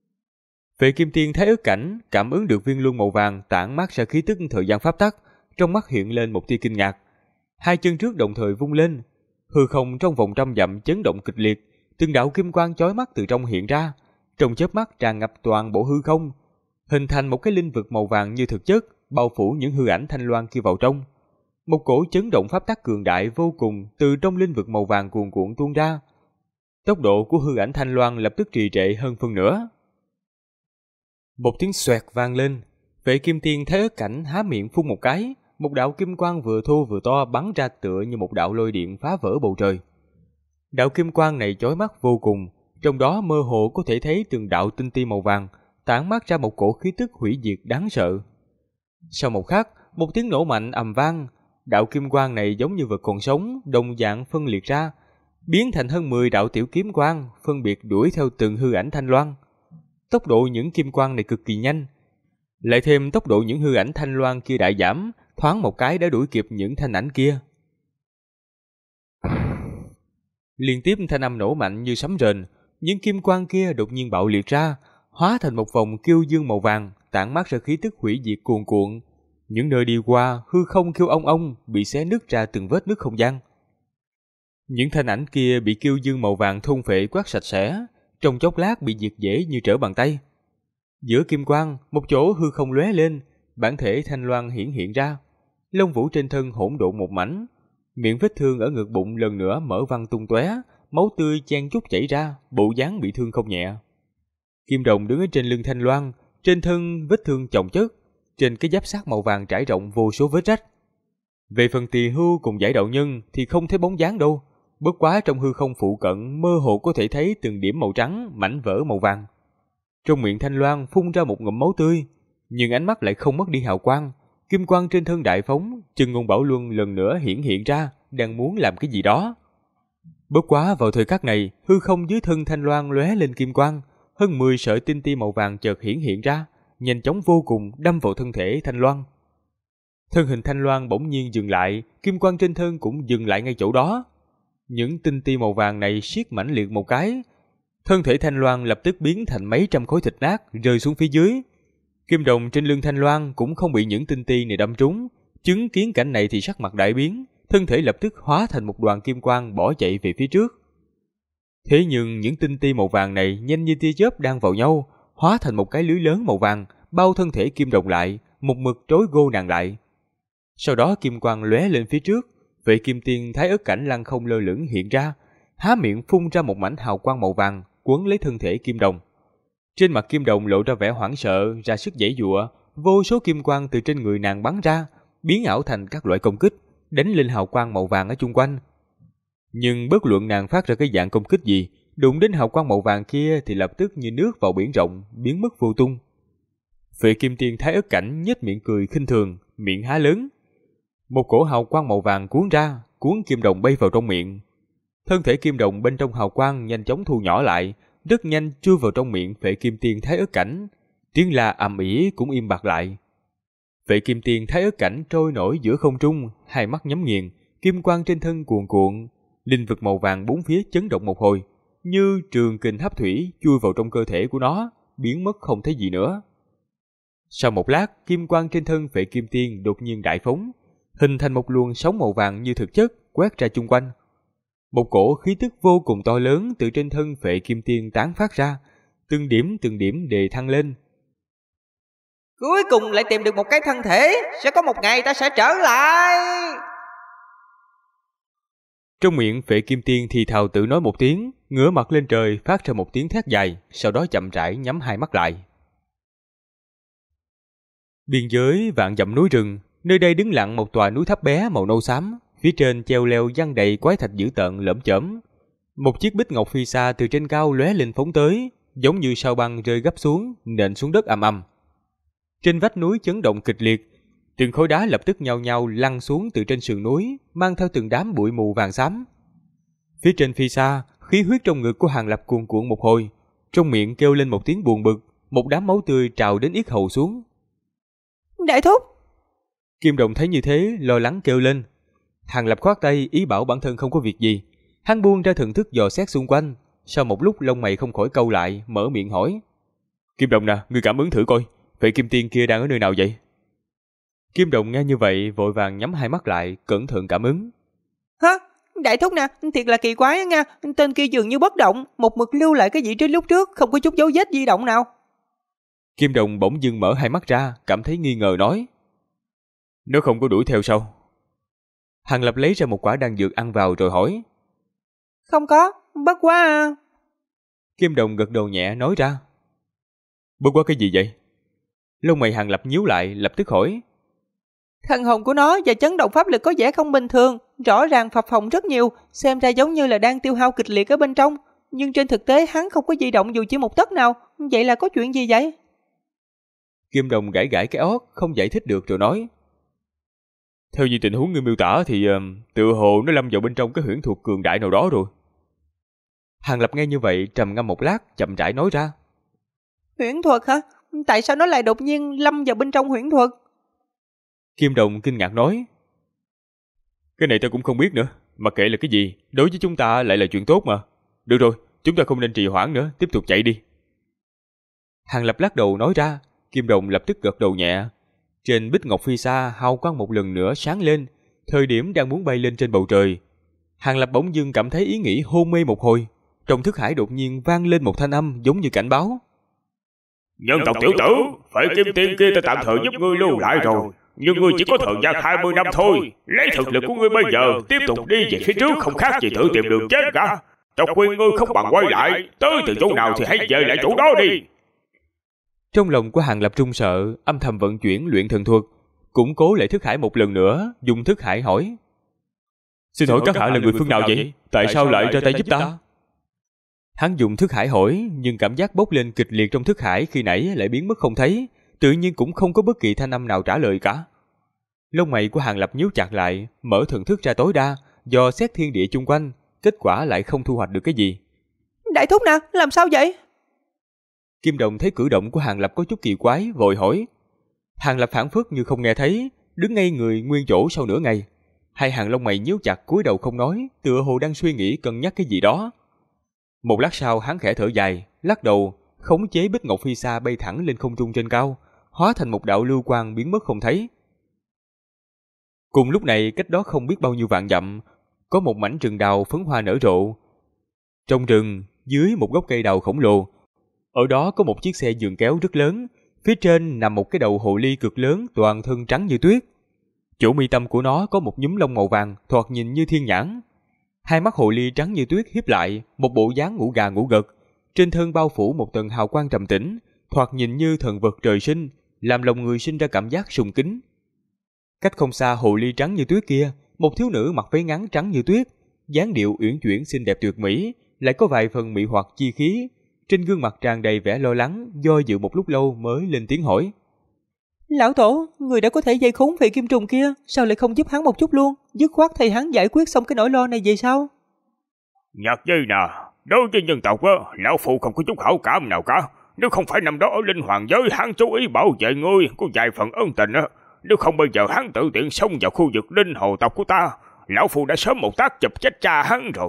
Phệ Kim Tiên Thái Ức Cảnh cảm ứng được viên luân màu vàng tản mát ra khí tức thời gian pháp tắc, trong mắt hiện lên một tia kinh ngạc. Hai chân trước đồng thời vung lên, hư không trong vòng 100 dặm chấn động kịch liệt, từng đạo kim quang chói mắt từ trong hiện ra, trong chớp mắt tràn ngập toàn bộ hư không, hình thành một cái linh vực màu vàng như thực chất, bao phủ những hư ảnh Thanh Loan kia vào trong. Một cổ chấn động pháp tắc cường đại vô cùng từ trong linh vực màu vàng cuồn cuộn tuôn ra. Tốc độ của hư ảnh Thanh Loan lập tức trì trệ hơn phân nửa. Một tiếng xoẹt vang lên, Phệ Kim Tiên Thái Ức Cảnh há miệng phun một cái, một đạo kim quang vừa thô vừa to bắn ra tựa như một đạo lôi điện phá vỡ bầu trời. Đạo kim quang này chói mắt vô cùng, trong đó mơ hồ có thể thấy từng đạo tinh ti màu vàng, tản mát ra một cổ khí tức hủy diệt đáng sợ. Sau một khắc, một tiếng nổ mạnh ầm vang, đạo kim quang này giống như vật còn sống, đồng dạng phân liệt ra, biến thành hơn 10 đạo tiểu kiếm quang, phân biệt đuổi theo từng hư ảnh Thanh Loan. Tốc độ những kim quang này cực kỳ nhanh, lại thêm tốc độ những hư ảnh Thanh Loan kia đại giảm, thoáng một cái đã đuổi kịp những thanh ảnh kia. Liên tiếp thanh âm nổ mạnh như sấm rền, những kim quang kia đột nhiên bạo liệt ra, hóa thành một vòng kiêu dương màu vàng, tản mát ra khí tức hủy diệt cuồn cuộn. Những nơi đi qua, hư không kêu ong ong, bị xé nứt ra từng vết nứt không gian. Những thanh ảnh kia bị kiêu dương màu vàng thôn phệ quát sạch sẽ, trong chốc lát bị diệt dễ như trở bàn tay. Giữa kim quang, một chỗ hư không lóe lên, bản thể Thanh Loan hiện ra, lông vũ trên thân hỗn độn một mảnh, miệng vết thương ở ngực bụng lần nữa mở văng tung tóe, máu tươi chen chúc chảy ra, bộ dáng bị thương không nhẹ. Kim đồng đứng ở trên lưng Thanh Loan, trên thân vết thương chồng chất, trên cái giáp sắt màu vàng trải rộng vô số vết rách. Về phần Tỳ Hưu cùng Giải Đạo Nhân thì không thấy bóng dáng đâu, bất quá trong hư không phụ cận mơ hồ có thể thấy từng điểm màu trắng, mảnh vỡ màu vàng. Trong miệng Thanh Loan phun ra một ngụm máu tươi, nhưng ánh mắt lại không mất đi hào quang. Kim quang trên thân đại phóng, Chân Ngôn Bảo Luân lần nữa hiện ra, đang muốn làm cái gì đó. Bất quá vào thời khắc này, hư không dưới thân Thanh Loan lóe lên kim quang, hơn 10 sợi tinh ti màu vàng chợt hiện ra, nhanh chóng vô cùng đâm vào thân thể Thanh Loan. Thân hình Thanh Loan bỗng nhiên dừng lại, kim quang trên thân cũng dừng lại ngay chỗ đó. Những tinh ti màu vàng này siết mãnh liệt một cái, thân thể Thanh Loan lập tức biến thành mấy trăm khối thịt nát rơi xuống phía dưới. Kim đồng trên lưng Thanh Loan cũng không bị những tinh ti này đâm trúng, chứng kiến cảnh này thì sắc mặt đại biến, thân thể lập tức hóa thành một đoàn kim quang bỏ chạy về phía trước. Thế nhưng những tinh ti màu vàng này nhanh như tia chớp đan vào nhau, hóa thành một cái lưới lớn màu vàng, bao thân thể kim đồng lại, một mực trói gô nàng lại. Sau đó kim quang lóe lên phía trước, Phệ Kim Tiên Thái Ức Cảnh lăng không lơ lửng hiện ra, há miệng phun ra một mảnh hào quang màu vàng, quấn lấy thân thể kim đồng. Trên mặt Kim Đồng lộ ra vẻ hoảng sợ, ra sức giãy giụa, vô số kim quang từ trên người nàng bắn ra, biến ảo thành các loại công kích, đánh lên hào quang màu vàng ở chung quanh. Nhưng bất luận nàng phát ra cái dạng công kích gì, đụng đến hào quang màu vàng kia thì lập tức như nước vào biển rộng, biến mất vô tung. Phệ Kim Tiên Thái Ức Cảnh nhếch miệng cười khinh thường, miệng há lớn. Một cổ hào quang màu vàng cuốn ra, cuốn Kim Đồng bay vào trong miệng. Thân thể Kim Đồng bên trong hào quang nhanh chóng thu nhỏ lại, rất nhanh chui vào trong miệng Phệ Kim Tiên Thái Ức Cảnh. Tiếng la ầm ĩ cũng im bặt lại. Phệ Kim Tiên Thái Ức Cảnh trôi nổi giữa không trung, hai mắt nhắm nghiền, kim quang trên thân cuồn cuộn, linh vực màu vàng bốn phía chấn động một hồi, như trường kình hấp thủy chui vào trong cơ thể của nó, biến mất không thấy gì nữa. Sau một lát, kim quang trên thân Phệ Kim Tiên đột nhiên đại phóng, hình thành một luồng sóng màu vàng như thực chất quét ra chung quanh. Một cổ khí tức vô cùng to lớn từ trên thân Phệ Kim Tiên tán phát ra, từng điểm đề thăng lên. Cuối cùng lại tìm được một cái thân thể, sẽ có một ngày ta sẽ trở lại. Trong miệng Phệ Kim Tiên thì thào tự nói một tiếng, ngửa mặt lên trời phát ra một tiếng thét dài, sau đó chậm rãi nhắm hai mắt lại. Biên giới vạn dặm núi rừng, nơi đây đứng lặng một tòa núi thấp bé màu nâu xám, phía trên treo leo giăng đầy quái thạch dữ tợn lởm chởm. Một chiếc bích ngọc phi xa từ trên cao lóe lên phóng tới, giống như sao băng rơi gấp xuống, nện xuống đất ầm ầm. Trên vách núi chấn động kịch liệt, từng khối đá lập tức nhao nhao lăn xuống từ trên sườn núi, mang theo từng đám bụi mù vàng xám. Phía trên phi xa, khí huyết trong ngực của Hàng Lập cuồn cuộn một hồi, trong miệng kêu lên một tiếng buồn bực, một đám máu tươi trào đến yết hầu xuống. Đại thúc! Kim Đồng thấy như thế, lo lắng kêu lên. Hàng Lập khoát tay ý bảo bản thân không có việc gì. Hắn buông ra thần thức dò xét xung quanh, sau một lúc lông mày không khỏi cau lại, mở miệng hỏi. Kim Đồng nè, ngươi cảm ứng thử coi, Phệ Kim Tiên kia đang ở nơi nào vậy? Kim Đồng nghe như vậy vội vàng nhắm hai mắt lại, cẩn thận cảm ứng. Hả? Đại thúc nè, thiệt là kỳ quái á nha, tên kia dường như bất động, một mực lưu lại cái gì trên lúc trước, không có chút dấu vết di động nào. Kim Đồng bỗng dưng mở hai mắt ra, cảm thấy nghi ngờ nói. Nó không có đuổi theo sao? Hàng Lập lấy ra một quả đan dược ăn vào rồi hỏi. Không có, bất quá à. Kim Đồng gật đầu nhẹ nói ra. Bất quá cái gì vậy? Lông mày Hàng Lập nhíu lại, lập tức hỏi. Thần hồn của nó và chấn động pháp lực có vẻ không bình thường, rõ ràng phập phồng rất nhiều, xem ra giống như là đang tiêu hao kịch liệt ở bên trong, nhưng trên thực tế hắn không có di động dù chỉ một tấc nào, vậy là có chuyện gì vậy? Kim Đồng gãi gãi cái ót, không giải thích được rồi nói. Theo như tình huống ngươi miêu tả thì tựa hồ nó lâm vào bên trong cái huyễn thuật cường đại nào đó rồi. Hàng Lập nghe như vậy trầm ngâm một lát, chậm rãi nói ra. Huyễn thuật hả? Tại sao nó lại đột nhiên lâm vào bên trong huyễn thuật? Kim Đồng kinh ngạc nói. Cái này ta cũng không biết nữa, mà kệ là cái gì, đối với chúng ta lại là chuyện tốt mà. Được rồi, chúng ta không nên trì hoãn nữa, tiếp tục chạy đi. Hàng Lập lắc đầu nói ra, Kim Đồng lập tức gật đầu nhẹ. Trên bích ngọc phi xa hào quang một lần nữa sáng lên, thời điểm đang muốn bay lên trên bầu trời. Hàng Lập bỗng dưng cảm thấy ý nghĩ hôn mê một hồi, trong thức hải đột nhiên vang lên một thanh âm giống như cảnh báo. Nhân tộc tiểu tử, Phệ Kim Tiên kia ta tạm thời giúp ngươi lưu lại rồi, nhưng ngươi chỉ có thời gian 20 năm thôi. Lấy thực lực của ngươi bây giờ tiếp tục đi về phía trước không khác gì tự tìm đường chết cả. Tao khuyên ngươi không bằng quay lại, tới từ chỗ nào thì hãy về lại chỗ đó đi. Trong lòng của Hàng Lập run sợ, âm thầm vận chuyển luyện thần thuật, củng cố lại thức hải một lần nữa, dùng thức hải hỏi. Xin hỏi các hạ là người phương nào vậy? Tại sao lại ra tay giúp ta? Hắn dùng thức hải hỏi, nhưng cảm giác bốc lên kịch liệt trong thức hải khi nãy lại biến mất không thấy, tự nhiên cũng không có bất kỳ thanh âm nào trả lời cả. Lông mày của Hàng Lập nhíu chặt lại, mở thần thức ra tối đa, dò xét thiên địa chung quanh, kết quả lại không thu hoạch được cái gì. Đại thúc nè, làm sao vậy? Kim Đồng thấy cử động của Hàng Lập có chút kỳ quái, vội hỏi. Hàng Lập phảng phất như không nghe thấy, đứng ngay người nguyên chỗ sau nửa ngày. Hai hàng lông mày nhíu chặt cúi đầu không nói, tựa hồ đang suy nghĩ cân nhắc cái gì đó. Một lát sau hắn khẽ thở dài, lắc đầu, khống chế bích ngọc phi xa bay thẳng lên không trung trên cao, hóa thành một đạo lưu quang biến mất không thấy. Cùng lúc này cách đó không biết bao nhiêu vạn dặm, có một mảnh rừng đào phấn hoa nở rộ. Trong rừng, dưới một gốc cây đào khổng lồ, ở đó có một chiếc xe giường kéo rất lớn, phía trên nằm một cái đầu hồ ly cực lớn toàn thân trắng như tuyết. Chỗ mi tâm của nó có một nhúm lông màu vàng, thoạt nhìn như thiên nhãn. Hai mắt hồ ly trắng như tuyết híp lại, một bộ dáng ngủ gà ngủ gật, trên thân bao phủ một tầng hào quang trầm tĩnh, thoạt nhìn như thần vật trời sinh, làm lòng người sinh ra cảm giác sùng kính. Cách không xa hồ ly trắng như tuyết kia, một thiếu nữ mặc váy ngắn trắng như tuyết, dáng điệu uyển chuyển xinh đẹp tuyệt mỹ, lại có vài phần mị hoặc chi khí, trên gương mặt tràn đầy vẻ lo lắng, do dự một lúc lâu mới lên tiếng hỏi: Lão tổ, người đã có thể dây khốn Phệ Kim Trùng kia, sao lại không giúp hắn một chút luôn, dứt khoát thay hắn giải quyết xong cái nỗi lo này về sao? Nhạc Nhi nè, đối với nhân tộc á, lão phu không có chút hảo cảm nào cả. Nếu không phải năm đó ở Linh Hoàng giới hắn chú ý bảo vệ ngươi, có vài phần ân tình á, nếu không bây giờ hắn tự tiện xông vào khu vực linh hồ tộc của ta, lão phu đã sớm một tác chụp chết cha hắn rồi.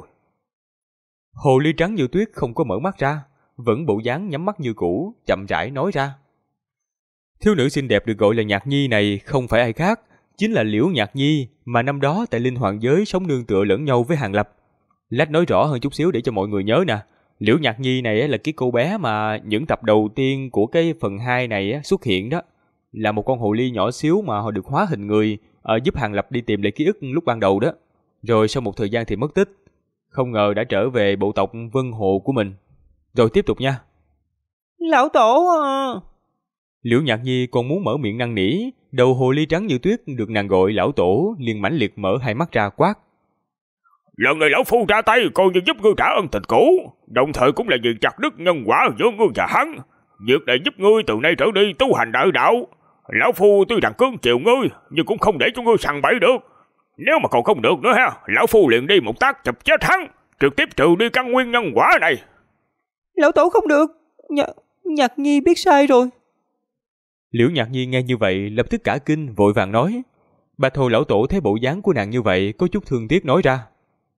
Hồ ly trắng như tuyết không có mở mắt ra, vẫn bộ dáng nhắm mắt như cũ, chậm rãi nói ra: Thiếu nữ xinh đẹp được gọi là Nhạc Nhi này không phải ai khác, chính là Liễu Nhạc Nhi mà năm đó tại Linh Hoàng giới sống nương tựa lẫn nhau với Hàng Lập. Lát nói rõ hơn chút xíu để cho mọi người nhớ nè. Liễu Nhạc Nhi này là cái cô bé mà những tập đầu tiên của cái phần 2 này xuất hiện đó, là một con hồ ly nhỏ xíu mà họ được hóa hình người, giúp Hàng Lập đi tìm lại ký ức lúc ban đầu đó. Rồi sau một thời gian thì mất tích, không ngờ đã trở về bộ tộc Vân Hồ của mình. Rồi tiếp tục nha. Lão tổ à... Liễu Nhạc Nhi còn muốn mở miệng năn nỉ, đầu hồ ly trắng như tuyết được nàng gọi lão tổ liền mãnh liệt mở hai mắt ra quát: Lần này lão phu ra tay coi như giúp ngươi trả ân tình cũ, đồng thời cũng là vì chặt đứt nhân quả giữa ngươi và hắn. Việc này giúp ngươi từ nay trở đi tu hành đại đạo. Lão phu tuy rằng cương chiều ngươi, nhưng cũng không để cho ngươi sằng bẫy được. Nếu mà còn không được nữa ha, lão phu liền đi một tác chụp chết hắn, trực tiếp trừ đi căn nguyên nhân quả này. Lão tổ không được, Nhạc Nhi biết sai rồi. Liễu Nhạc Nhi nghe như vậy lập tức cả kinh, vội vàng nói. Bạch Hồ lão tổ thấy bộ dáng của nàng như vậy có chút thương tiếc nói ra: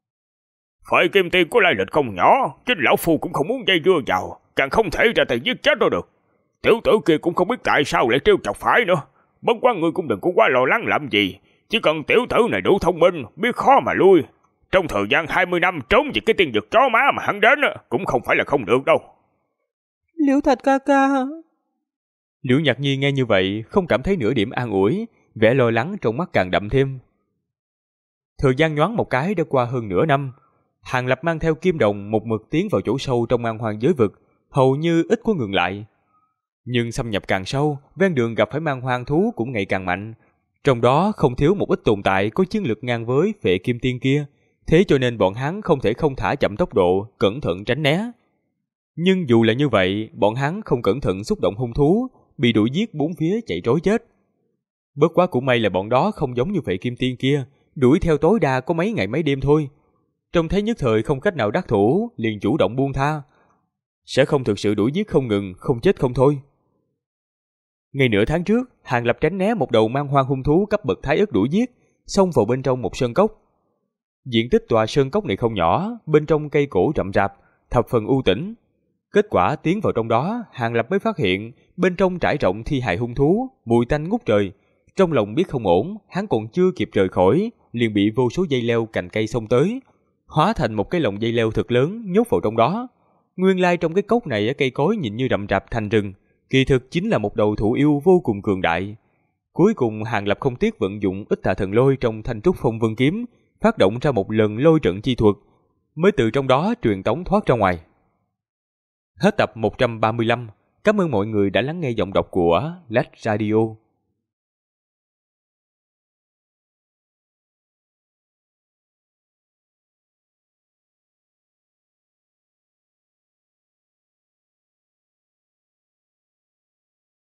Phệ Kim Tiên có lai lịch không nhỏ, chính lão phu cũng không muốn dây dưa vào, càng không thể ra tay giết chết đâu được. Tiểu tử kia cũng không biết tại sao lại trêu chọc phải nữa. Bất quá ngươi cũng đừng có quá lo lắng làm gì, chỉ cần tiểu tử này đủ thông minh, biết khó mà lui. Trong thời gian 20 năm trốn về cái tiên vực chó má mà hắn đến cũng không phải là không được đâu. Liễu Thạch ca ca. Liễu Nhạc Nhi nghe như vậy không cảm thấy nửa điểm an ủi, vẻ lo lắng trong mắt càng đậm thêm. Thời gian nhoáng một cái đã qua hơn nửa năm. Hàng Lập mang theo Kim Đồng một mực tiến vào chỗ sâu trong Man Hoang giới vực, hầu như ít có ngừng lại. Nhưng xâm nhập càng sâu, ven đường gặp phải man hoang thú cũng ngày càng mạnh. Trong đó không thiếu một ít tồn tại có chiến lực ngang với Phệ Kim Tiên kia, thế cho nên bọn hắn không thể không thả chậm tốc độ, cẩn thận tránh né. Nhưng dù là như vậy, bọn hắn không cẩn thận xúc động hung thú, bị đuổi giết bốn phía chạy trối chết. Bất quá cũng may là bọn đó không giống như Phệ Kim Tiên kia, đuổi theo tối đa có mấy ngày mấy đêm thôi. Trông thấy nhất thời không cách nào đắc thủ, liền chủ động buông tha. Sẽ không thực sự đuổi giết không ngừng, không chết không thôi. Ngay nửa tháng trước, Hàng Lập tránh né một đầu man hoang hung thú cấp bậc thái ức đuổi giết, xông vào bên trong một sơn cốc. Diện tích tòa sơn cốc này không nhỏ, bên trong cây cổ rậm rạp, thập phần u tĩnh. Kết quả tiến vào trong đó, Hàng Lập mới phát hiện bên trong trải rộng thi hài hung thú, mùi tanh ngút trời. Trong lòng biết không ổn, hắn còn chưa kịp rời khỏi, liền bị vô số dây leo cành cây xông tới, hóa thành một cái lồng dây leo thật lớn nhốt vào trong đó. Nguyên lai trong cái cốc này cây cối nhìn như rậm rạp thành rừng, kỳ thực chính là một đầu thụ yêu vô cùng cường đại. Cuối cùng Hàng Lập không tiếc vận dụng Ít Tà Thần Lôi trong Thanh Trúc Phong Vân Kiếm, phát động ra một lần lôi trận chi thuật, mới từ trong đó truyền tống thoát ra ngoài. Hết tập 135. Cảm ơn mọi người đã lắng nghe giọng đọc của Lách Radio.